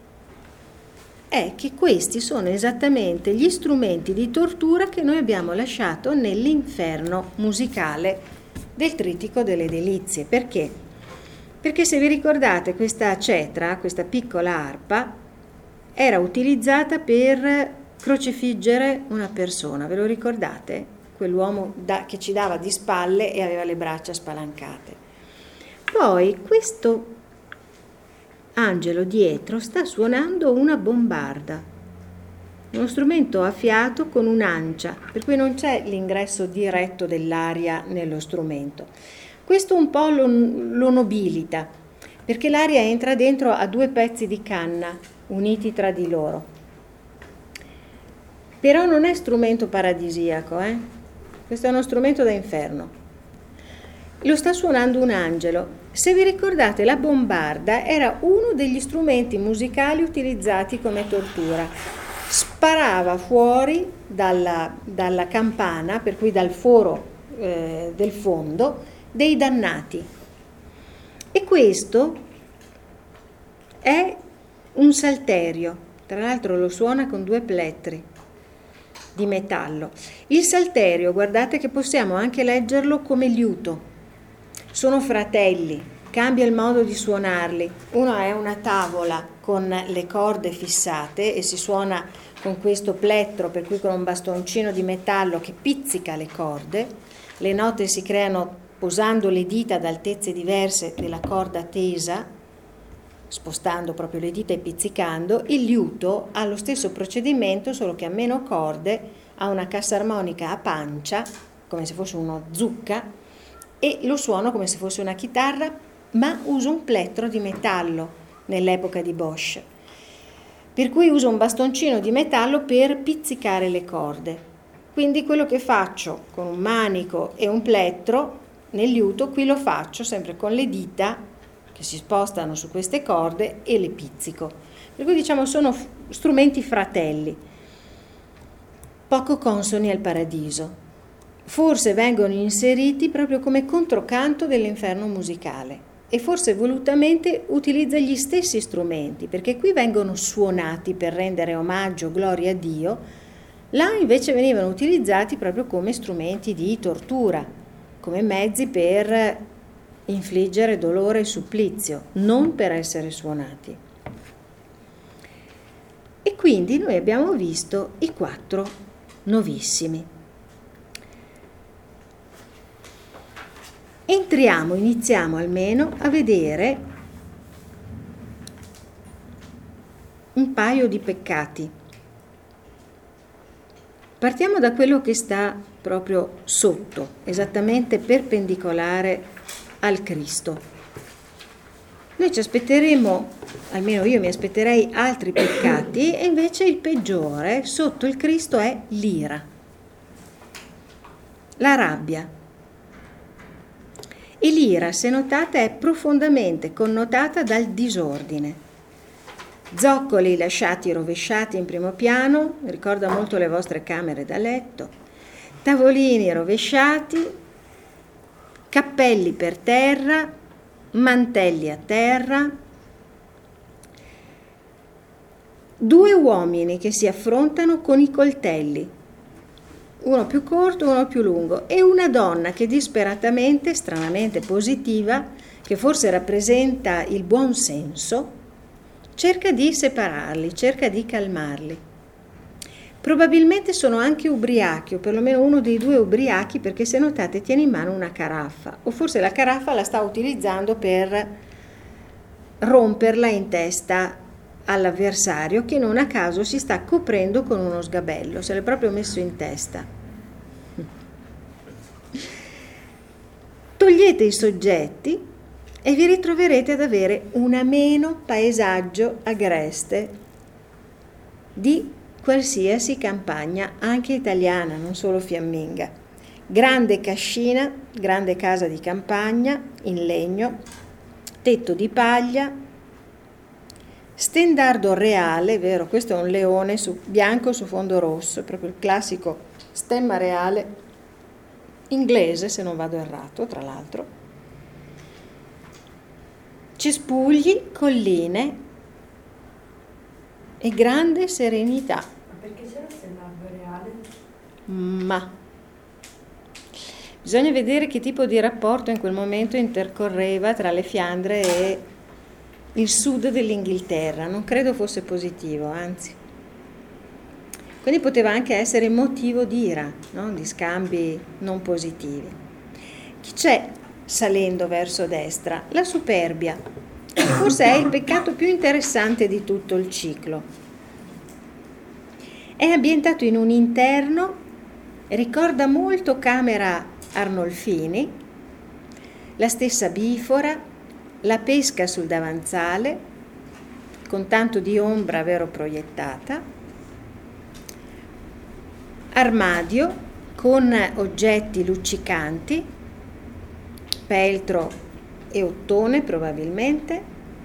è che questi sono esattamente gli strumenti di tortura che noi abbiamo lasciato nell'inferno musicale del Trittico delle Delizie. Perché? Perché se vi ricordate, questa cetra, questa piccola arpa, era utilizzata per crocifiggere una persona. Ve lo ricordate? Quell'uomo che ci dava di spalle e aveva le braccia spalancate. Poi questo angelo dietro sta suonando una bombarda, uno strumento a fiato con un'ancia, per cui non c'è l'ingresso diretto dell'aria nello strumento. Questo un po' lo nobilita, perché l'aria entra dentro a 2 pezzi di canna uniti tra di loro. Però non è strumento paradisiaco, questo è uno strumento da inferno. Lo sta suonando un angelo. Se vi ricordate, la bombarda era uno degli strumenti musicali utilizzati come tortura. Sparava fuori dalla campana, per cui dal foro del fondo, dei dannati. E questo è un salterio, tra l'altro lo suona con 2 plettri di metallo. Il salterio, guardate che possiamo anche leggerlo come liuto. Sono fratelli, cambia il modo di suonarli. Uno è una tavola con le corde fissate e si suona con questo plettro, per cui con un bastoncino di metallo che pizzica le corde. Le note si creano posando le dita ad altezze diverse della corda tesa, spostando proprio le dita e pizzicando. Il liuto ha lo stesso procedimento, solo che ha meno corde, ha una cassa armonica a pancia, come se fosse uno zucca, e lo suono come se fosse una chitarra, ma uso un plettro di metallo nell'epoca di Bosch. Per cui uso un bastoncino di metallo per pizzicare le corde. Quindi quello che faccio con un manico e un plettro nel liuto, qui lo faccio sempre con le dita che si spostano su queste corde e le pizzico. Per cui diciamo sono strumenti fratelli, poco consoni al paradiso. Forse vengono inseriti proprio come controcanto dell'inferno musicale e forse volutamente utilizza gli stessi strumenti, perché qui vengono suonati per rendere omaggio, gloria a Dio, là invece venivano utilizzati proprio come strumenti di tortura, come mezzi per infliggere dolore e supplizio, non per essere suonati. E quindi noi abbiamo visto i 4 novissimi. Iniziamo almeno a vedere un paio di peccati. Partiamo da quello che sta proprio sotto, esattamente perpendicolare al Cristo. Noi ci aspetteremo, almeno io mi aspetterei, altri peccati, e invece il peggiore sotto il Cristo è l'ira. la rabbia. E l'ira, se notate, è profondamente connotata dal disordine. Zoccoli lasciati rovesciati in primo piano, ricorda molto le vostre camere da letto, tavolini rovesciati, cappelli per terra, mantelli a terra, due uomini che si affrontano con i coltelli, uno più corto, uno più lungo, e una donna che disperatamente, stranamente positiva, che forse rappresenta il buon senso, cerca di separarli, cerca di calmarli. Probabilmente sono anche ubriachi, o perlomeno uno dei due ubriachi, perché se notate tiene in mano una caraffa, o forse la caraffa la sta utilizzando per romperla in testa all'avversario, che non a caso si sta coprendo con uno sgabello, se l'è proprio messo in testa. Togliete i soggetti e vi ritroverete ad avere un ameno paesaggio agreste di qualsiasi campagna, anche italiana, non solo fiamminga. Grande cascina, grande casa di campagna in legno, tetto di paglia, stendardo reale, vero? Questo è un leone bianco su fondo rosso, proprio il classico stemma reale inglese, se non vado errato, tra l'altro. Cespugli, colline e grande serenità. Ma perché c'era il stendardo reale? Ma bisogna vedere che tipo di rapporto in quel momento intercorreva tra le Fiandre e il sud dell'Inghilterra. Non credo fosse positivo, anzi. Quindi poteva anche essere motivo di ira, no? Di scambi non positivi. Chi c'è salendo verso destra? La superbia, che forse è il peccato più interessante di tutto il ciclo. È ambientato in un interno, ricorda molto Camera Arnolfini, la stessa bifora, la pesca sul davanzale, con tanto di ombra vero proiettata, armadio con oggetti luccicanti, peltro e ottone probabilmente,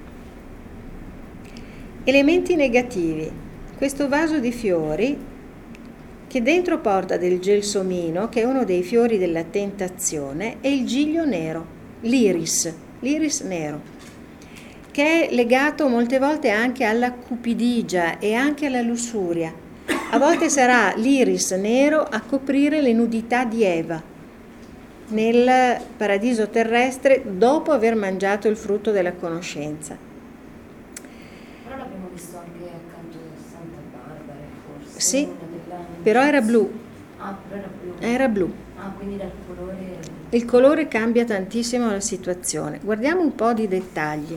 elementi negativi, questo vaso di fiori che dentro porta del gelsomino, che è uno dei fiori della tentazione, e il giglio nero, l'iris nero, che è legato molte volte anche alla cupidigia e anche alla lussuria. A volte sarà l'iris nero a coprire le nudità di Eva nel paradiso terrestre dopo aver mangiato il frutto della conoscenza. Però l'abbiamo visto anche accanto a Santa Barbara, forse. Sì, però era blu. Ah, però era blu. Era blu. Ah, quindi dal colore... Il colore cambia tantissimo la situazione. Guardiamo un po' di dettagli.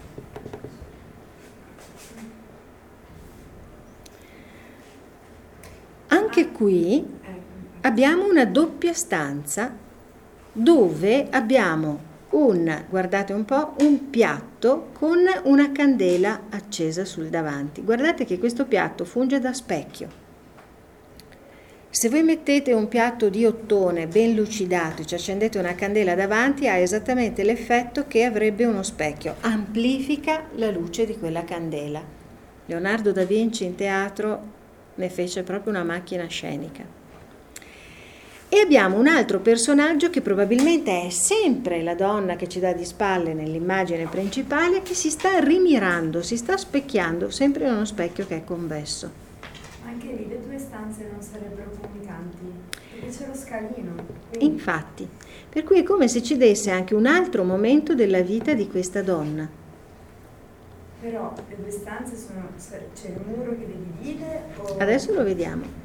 Anche qui abbiamo una doppia stanza dove abbiamo guardate un po', un piatto con una candela accesa sul davanti. Guardate che questo piatto funge da specchio. Se voi mettete un piatto di ottone ben lucidato e ci accendete una candela davanti, ha esattamente l'effetto che avrebbe uno specchio, amplifica la luce di quella candela. Leonardo da Vinci in teatro ne fece proprio una macchina scenica. E abbiamo un altro personaggio che probabilmente è sempre la donna che ci dà di spalle nell'immagine principale, che si sta rimirando, si sta specchiando sempre in uno specchio che è convesso. Anche lì le due stanze non sarebbero comunicanti, perché c'è lo scalino. Infatti, per cui è come se ci desse anche un altro momento della vita di questa donna. Però le due stanze c'è il muro che le divide o... Adesso lo vediamo.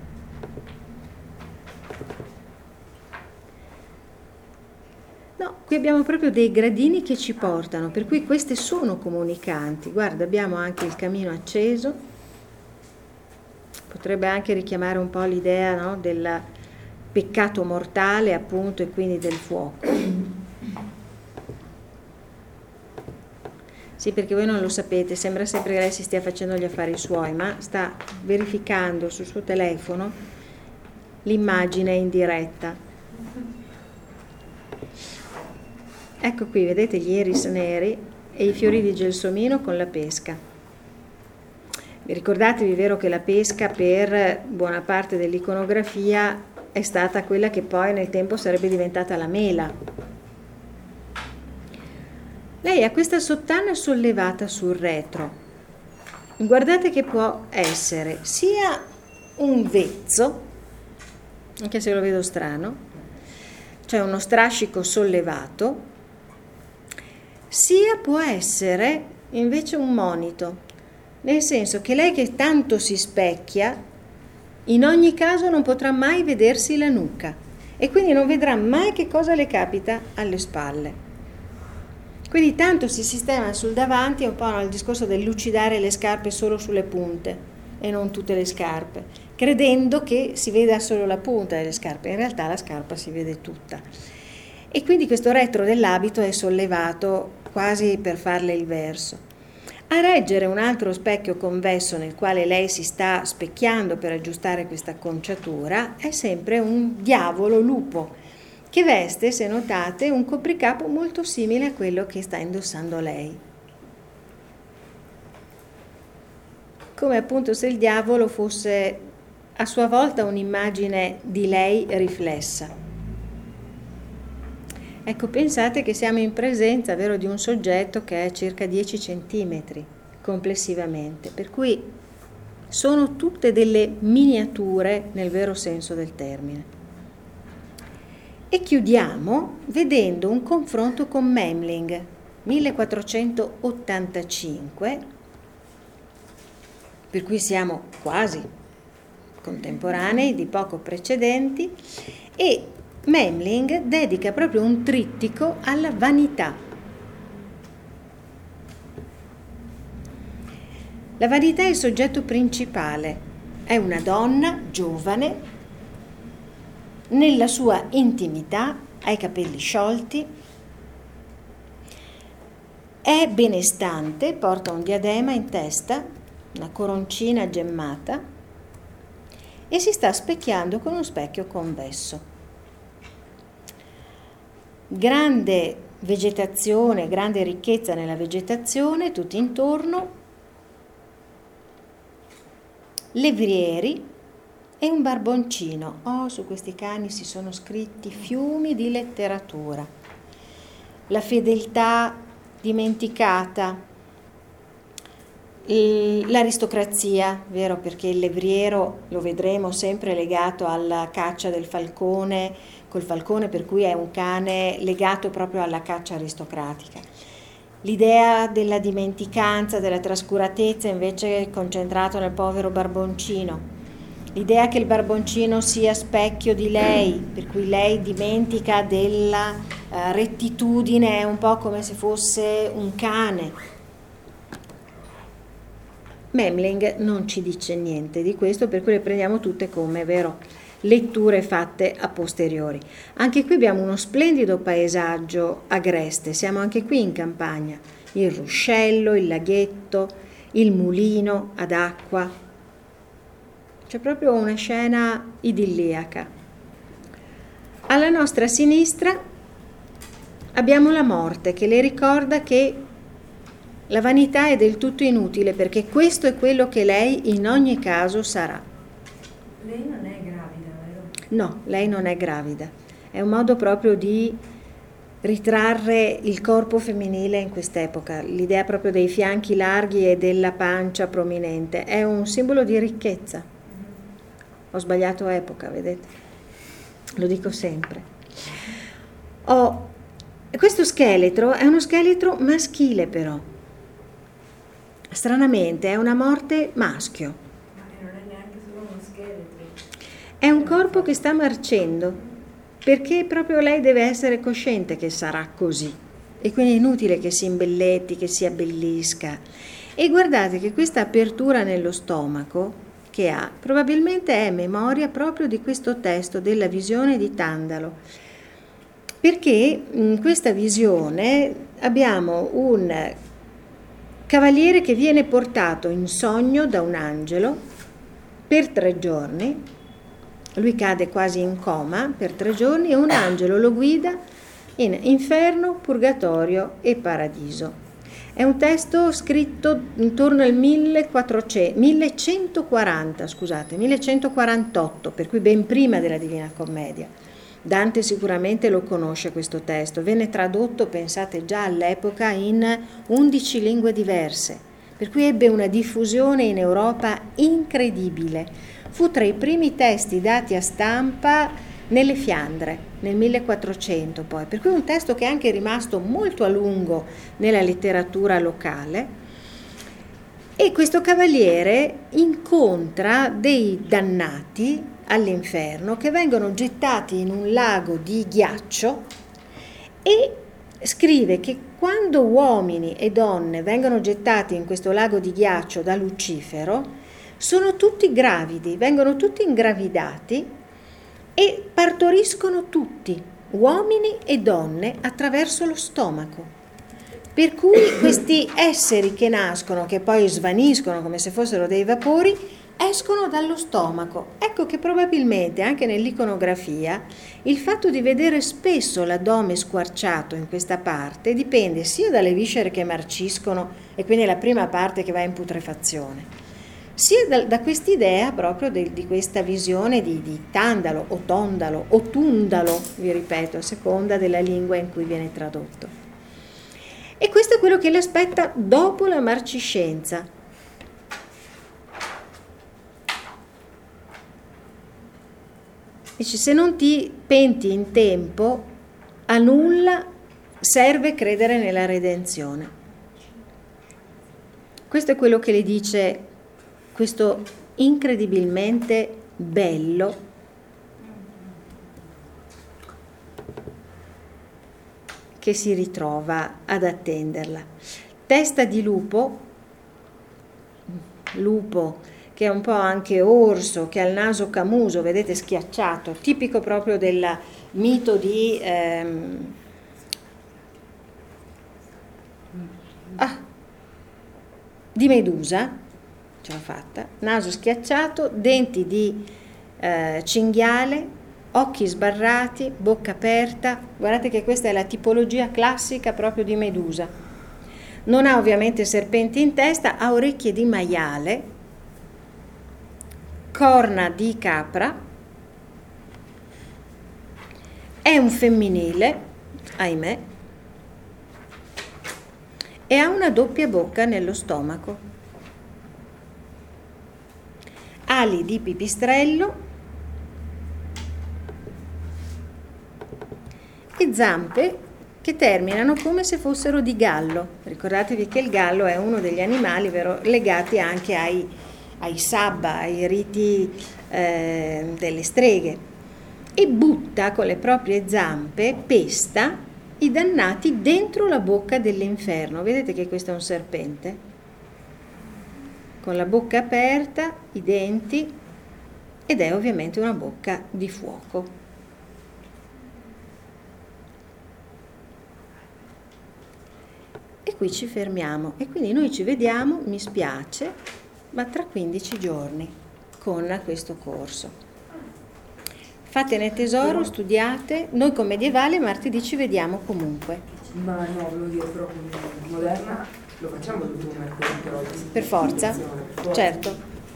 No, qui abbiamo proprio dei gradini che ci portano, per cui queste sono comunicanti. Guarda, abbiamo anche il camino acceso. Potrebbe anche richiamare un po' l'idea, no, del peccato mortale, appunto, e quindi del fuoco. Sì, perché voi non lo sapete, sembra sempre che lei si stia facendo gli affari suoi, ma sta verificando sul suo telefono l'immagine in diretta. Ecco qui, vedete gli iris neri e i fiori di gelsomino con la pesca. Vi ricordatevi, vero, che la pesca per buona parte dell'iconografia è stata quella che poi nel tempo sarebbe diventata la mela. Lei ha questa sottana sollevata sul retro. Guardate che può essere sia un vezzo, anche se lo vedo strano, cioè uno strascico sollevato, sia può essere invece un monito, nel senso che lei che tanto si specchia, in ogni caso non potrà mai vedersi la nuca e quindi non vedrà mai che cosa le capita alle spalle. Quindi tanto si sistema sul davanti, è un po' nel discorso del lucidare le scarpe solo sulle punte e non tutte le scarpe, credendo che si veda solo la punta delle scarpe, in realtà la scarpa si vede tutta. E quindi questo retro dell'abito è sollevato quasi per farle il verso. A reggere un altro specchio convesso nel quale lei si sta specchiando per aggiustare questa acconciatura è sempre un diavolo lupo, che veste, se notate, un copricapo molto simile a quello che sta indossando lei. Come appunto se il diavolo fosse a sua volta un'immagine di lei riflessa. Ecco, pensate che siamo in presenza, vero, di un soggetto che è circa 10 centimetri complessivamente, per cui sono tutte delle miniature nel vero senso del termine. E chiudiamo vedendo un confronto con Memling, 1485, per cui siamo quasi contemporanei, di poco precedenti, e Memling dedica proprio un trittico alla vanità. La vanità è il soggetto principale, è una donna giovane, nella sua intimità, ha i capelli sciolti, è benestante, porta un diadema in testa, una coroncina gemmata e si sta specchiando con uno specchio convesso. Grande vegetazione, grande ricchezza nella vegetazione, tutto intorno, levrieri e un barboncino. Oh, su questi cani si sono scritti fiumi di letteratura. La fedeltà dimenticata, l'aristocrazia, vero, perché il levriero lo vedremo sempre legato alla caccia del falcone, col falcone, per cui è un cane legato proprio alla caccia aristocratica. L'idea della dimenticanza, della trascuratezza invece è concentrato nel povero barboncino. L'idea che il barboncino sia specchio di lei, per cui lei dimentica della rettitudine, è un po' come se fosse un cane. Memling non ci dice niente di questo, per cui le prendiamo tutte come, vero, letture fatte a posteriori. Anche qui abbiamo uno splendido paesaggio agreste, siamo anche qui in campagna, il ruscello, il laghetto, il mulino ad acqua. C'è proprio una scena idilliaca. Alla nostra sinistra abbiamo la morte che le ricorda che la vanità è del tutto inutile perché questo è quello che lei in ogni caso sarà. Lei non è gravida, vero? No, lei non è gravida. È un modo proprio di ritrarre il corpo femminile in quest'epoca, l'idea proprio dei fianchi larghi e della pancia prominente. È un simbolo di ricchezza. Ho sbagliato epoca, vedete? Lo dico sempre. Questo scheletro è uno scheletro maschile però. Stranamente è una morte maschio. Ma non è neanche solo uno scheletro. È un corpo che sta marcendo, perché proprio lei deve essere cosciente che sarà così. E quindi è inutile che si imbelletti, che si abbellisca. E guardate che questa apertura nello stomaco che ha, probabilmente è memoria proprio di questo testo della visione di Tandalo, perché in questa visione abbiamo un cavaliere che viene portato in sogno da un angelo per 3 giorni Lui cade quasi in coma per 3 giorni e un angelo lo guida in inferno, purgatorio e paradiso. È un testo scritto intorno al 1148, per cui ben prima della Divina Commedia. Dante sicuramente lo conosce questo testo, venne tradotto, pensate, già all'epoca in 11 lingue diverse, per cui ebbe una diffusione in Europa incredibile. Fu tra i primi testi dati a stampa nelle Fiandre, nel 1400 poi, per cui un testo che è anche rimasto molto a lungo nella letteratura locale. E questo cavaliere incontra dei dannati all'inferno che vengono gettati in un lago di ghiaccio e scrive che quando uomini e donne vengono gettati in questo lago di ghiaccio da Lucifero sono tutti gravidi, vengono tutti ingravidati e partoriscono tutti, uomini e donne, attraverso lo stomaco. Per cui questi esseri che nascono, che poi svaniscono come se fossero dei vapori, escono dallo stomaco. Ecco che probabilmente anche nell'iconografia il fatto di vedere spesso l'addome squarciato in questa parte dipende sia dalle viscere che marciscono, e quindi la prima parte che va in putrefazione, sia da quest'idea proprio di questa visione di Tandalo o Tondalo o Tundalo, vi ripeto, a seconda della lingua in cui viene tradotto. E questo è quello che le aspetta dopo la marciscenza. Dice: se non ti penti in tempo, a nulla serve credere nella redenzione. Questo è quello che le dice questo incredibilmente bello che si ritrova ad attenderla. Testa di lupo che è un po' anche orso, che ha il naso camuso, vedete, schiacciato, tipico proprio del mito di Medusa. Ce l'ho fatta, naso schiacciato, denti di cinghiale, occhi sbarrati, bocca aperta. Guardate che questa è la tipologia classica proprio di Medusa. Non ha ovviamente serpenti in testa, ha orecchie di maiale, corna di capra, è un femminile, ahimè, e ha una doppia bocca nello stomaco. Ali di pipistrello e zampe che terminano come se fossero di gallo. Ricordatevi che il gallo è uno degli animali legati anche ai sabba, ai riti delle streghe, e butta con le proprie zampe, pesta i dannati dentro la bocca dell'inferno. Vedete che questo è un serpente? Con la bocca aperta, i denti, ed è ovviamente una bocca di fuoco. E qui ci fermiamo, e quindi noi ci vediamo, mi spiace, ma tra 15 giorni con questo corso. Fatene tesoro, studiate, noi con medievale martedì ci vediamo comunque. Ma no, volevo dire, però con moderna lo facciamo l'ultimo mercoledì però. Per forza, certo.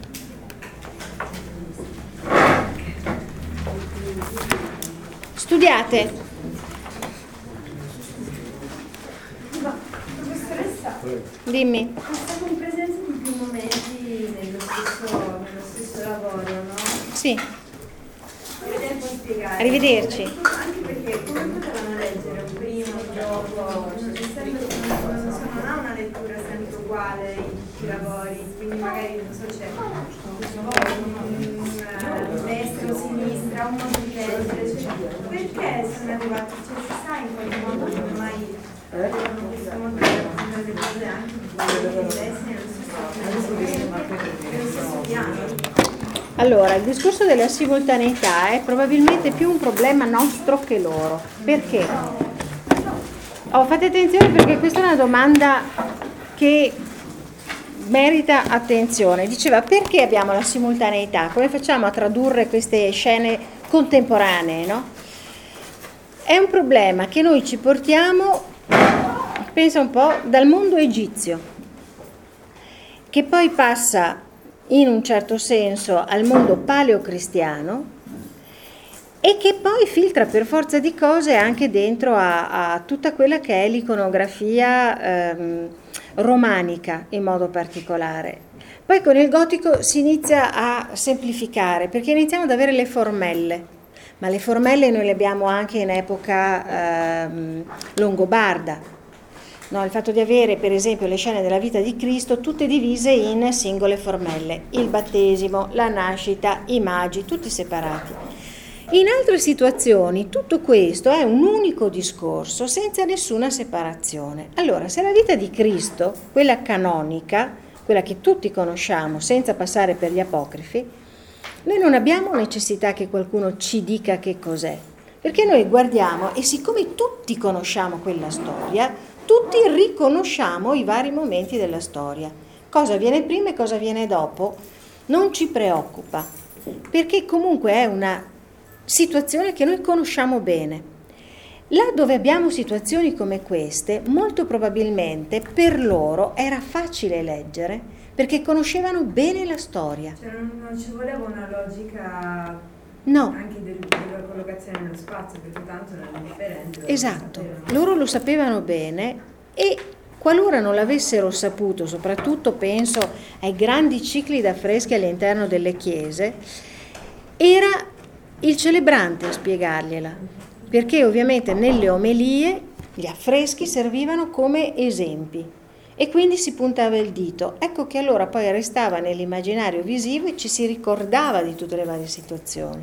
Studiate. Ma professoressa, Dimmi. questa compresenza di più momenti nello stesso lavoro, no? Sì. Potete un po' spiegare? Arrivederci. Anche perché come potevano leggere un prima, un dopo, non ha una lettura sempre uguale in tutti i lavori, quindi magari non so, c'è destra o sinistra, un modo di leggere, cioè, perché sono arrivati, cioè si sa in qualche modo come mai hanno questo modo di rappresentare le cose anche diverse nello stesso piano. Allora, il discorso della simultaneità è probabilmente più un problema nostro che loro. Perché? Fate attenzione, perché questa è una domanda che merita attenzione. Diceva, perché abbiamo la simultaneità? Come facciamo a tradurre queste scene contemporanee, no? È un problema che noi ci portiamo, pensa un po', dal mondo egizio, che poi passa in un certo senso al mondo paleocristiano e che poi filtra per forza di cose anche dentro a tutta quella che è l'iconografia romanica in modo particolare. Poi con il gotico si inizia a semplificare, perché iniziamo ad avere le formelle, ma le formelle noi le abbiamo anche in epoca longobarda. No, il fatto di avere per esempio le scene della vita di Cristo tutte divise in singole formelle, il battesimo, la nascita, i magi, tutti separati. In altre situazioni tutto questo è un unico discorso senza nessuna separazione. Allora, se la vita di Cristo, quella canonica, quella che tutti conosciamo senza passare per gli apocrifi, noi non abbiamo necessità che qualcuno ci dica che cos'è, perché noi guardiamo e siccome tutti conosciamo quella storia, tutti riconosciamo i vari momenti della storia. Cosa viene prima e cosa viene dopo non ci preoccupa, perché comunque è una situazione che noi conosciamo bene. Là dove abbiamo situazioni come queste, molto probabilmente per loro era facile leggere perché conoscevano bene la storia. Cioè non ci voleva una logica No. anche della collocazione nello spazio, perché tanto non è differente. Esatto, loro lo sapevano bene e qualora non l'avessero saputo, soprattutto penso ai grandi cicli d'affreschi all'interno delle chiese, era il celebrante a spiegargliela, perché ovviamente nelle omelie gli affreschi servivano come esempi e quindi si puntava il dito. Ecco che allora poi restava nell'immaginario visivo e ci si ricordava di tutte le varie situazioni.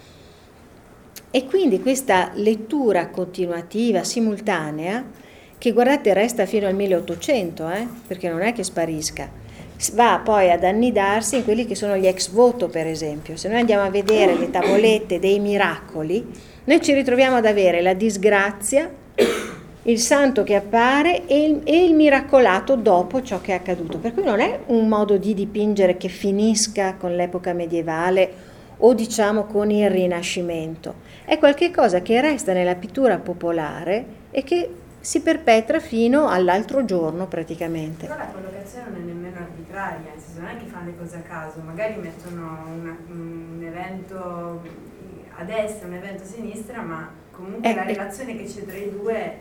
E quindi questa lettura continuativa, simultanea, che guardate resta fino al 1800, perché non è che sparisca, va poi ad annidarsi in quelli che sono gli ex voto, per esempio. Se noi andiamo a vedere le tavolette dei miracoli, noi ci ritroviamo ad avere la disgrazia, il santo che appare e il miracolato dopo ciò che è accaduto. Per cui non è un modo di dipingere che finisca con l'epoca medievale o diciamo con il Rinascimento. È qualche cosa che resta nella pittura popolare e che si perpetra fino all'altro giorno praticamente. Però la collocazione non è nemmeno arbitraria, nel senso non è che fanno le cose a caso, magari mettono un evento a destra, un evento a sinistra, ma comunque la relazione che c'è tra i due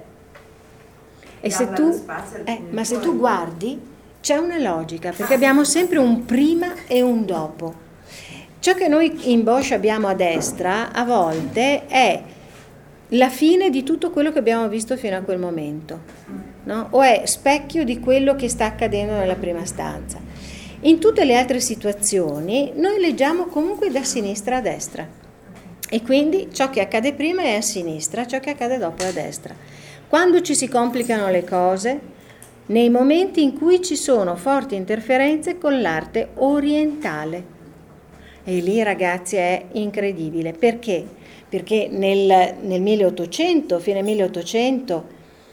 e se tu, ma se tu guardi c'è una logica, perché abbiamo sempre un prima e un dopo. Ciò che noi in Bosch abbiamo a destra a volte è la fine di tutto quello che abbiamo visto fino a quel momento, no? O è specchio di quello che sta accadendo nella prima stanza. In tutte le altre situazioni noi leggiamo comunque da sinistra a destra e quindi ciò che accade prima è a sinistra, ciò che accade dopo è a destra. Quando ci si complicano le cose, nei momenti in cui ci sono forti interferenze con l'arte orientale. E lì ragazzi è incredibile, perché? Perché nel 1800, fine 1800,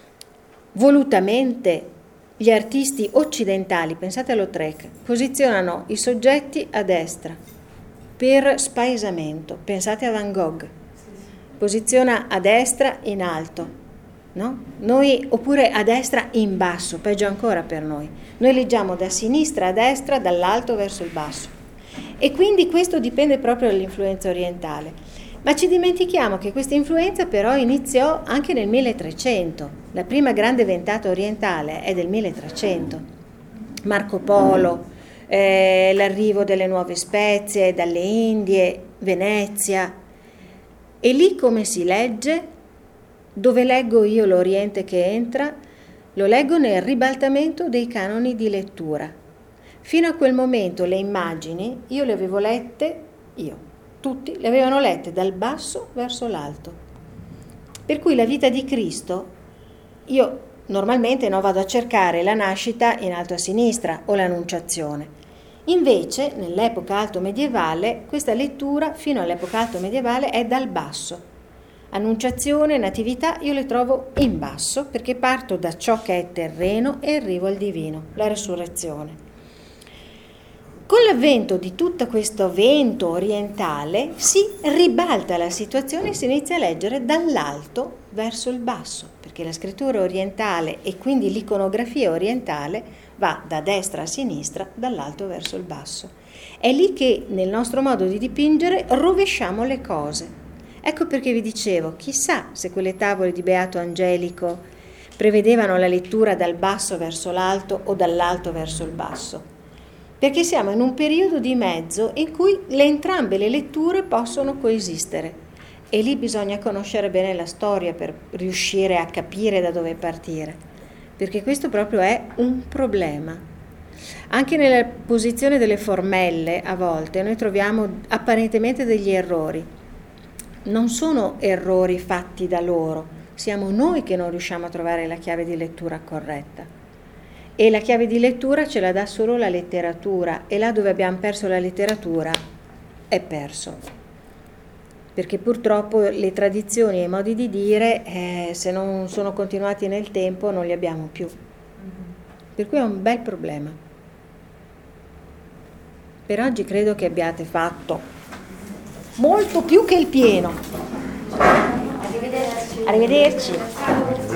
volutamente gli artisti occidentali, pensate a Lautrec, posizionano i soggetti a destra per spaesamento. Pensate a Van Gogh, posiziona a destra in alto, no? Noi, oppure a destra in basso, peggio ancora per noi. Noi leggiamo da sinistra a destra, dall'alto verso il basso. E quindi questo dipende proprio dall'influenza orientale. Ma ci dimentichiamo che questa influenza però iniziò anche nel 1300. La prima grande ventata orientale è del 1300. Marco Polo, l'arrivo delle nuove spezie dalle Indie, Venezia. E lì come si legge? Dove leggo io l'Oriente che entra? Lo leggo nel ribaltamento dei canoni di lettura. Fino a quel momento le immagini io le avevo lette, tutti le avevano lette dal basso verso l'alto. Per cui la vita di Cristo, io normalmente vado a cercare la nascita in alto a sinistra o l'annunciazione. Invece, nell'epoca alto medievale, questa lettura fino all'epoca alto medievale è dal basso. Annunciazione, natività, io le trovo in basso perché parto da ciò che è terreno e arrivo al divino, la resurrezione. Con l'avvento di tutto questo vento orientale si ribalta la situazione e si inizia a leggere dall'alto verso il basso, perché la scrittura orientale e quindi l'iconografia orientale va da destra a sinistra, dall'alto verso il basso. È lì che nel nostro modo di dipingere rovesciamo le cose. Ecco perché vi dicevo, chissà se quelle tavole di Beato Angelico prevedevano la lettura dal basso verso l'alto o dall'alto verso il basso. Perché siamo in un periodo di mezzo in cui entrambe le letture possono coesistere e lì bisogna conoscere bene la storia per riuscire a capire da dove partire, perché questo proprio è un problema. Anche nella posizione delle formelle a volte noi troviamo apparentemente degli errori. Non sono errori fatti da loro, siamo noi che non riusciamo a trovare la chiave di lettura corretta. E la chiave di lettura ce la dà solo la letteratura, e là dove abbiamo perso la letteratura è perso. Perché purtroppo le tradizioni e i modi di dire, se non sono continuati nel tempo, non li abbiamo più. Per cui è un bel problema. Per oggi credo che abbiate fatto molto più che il pieno. Arrivederci. Arrivederci.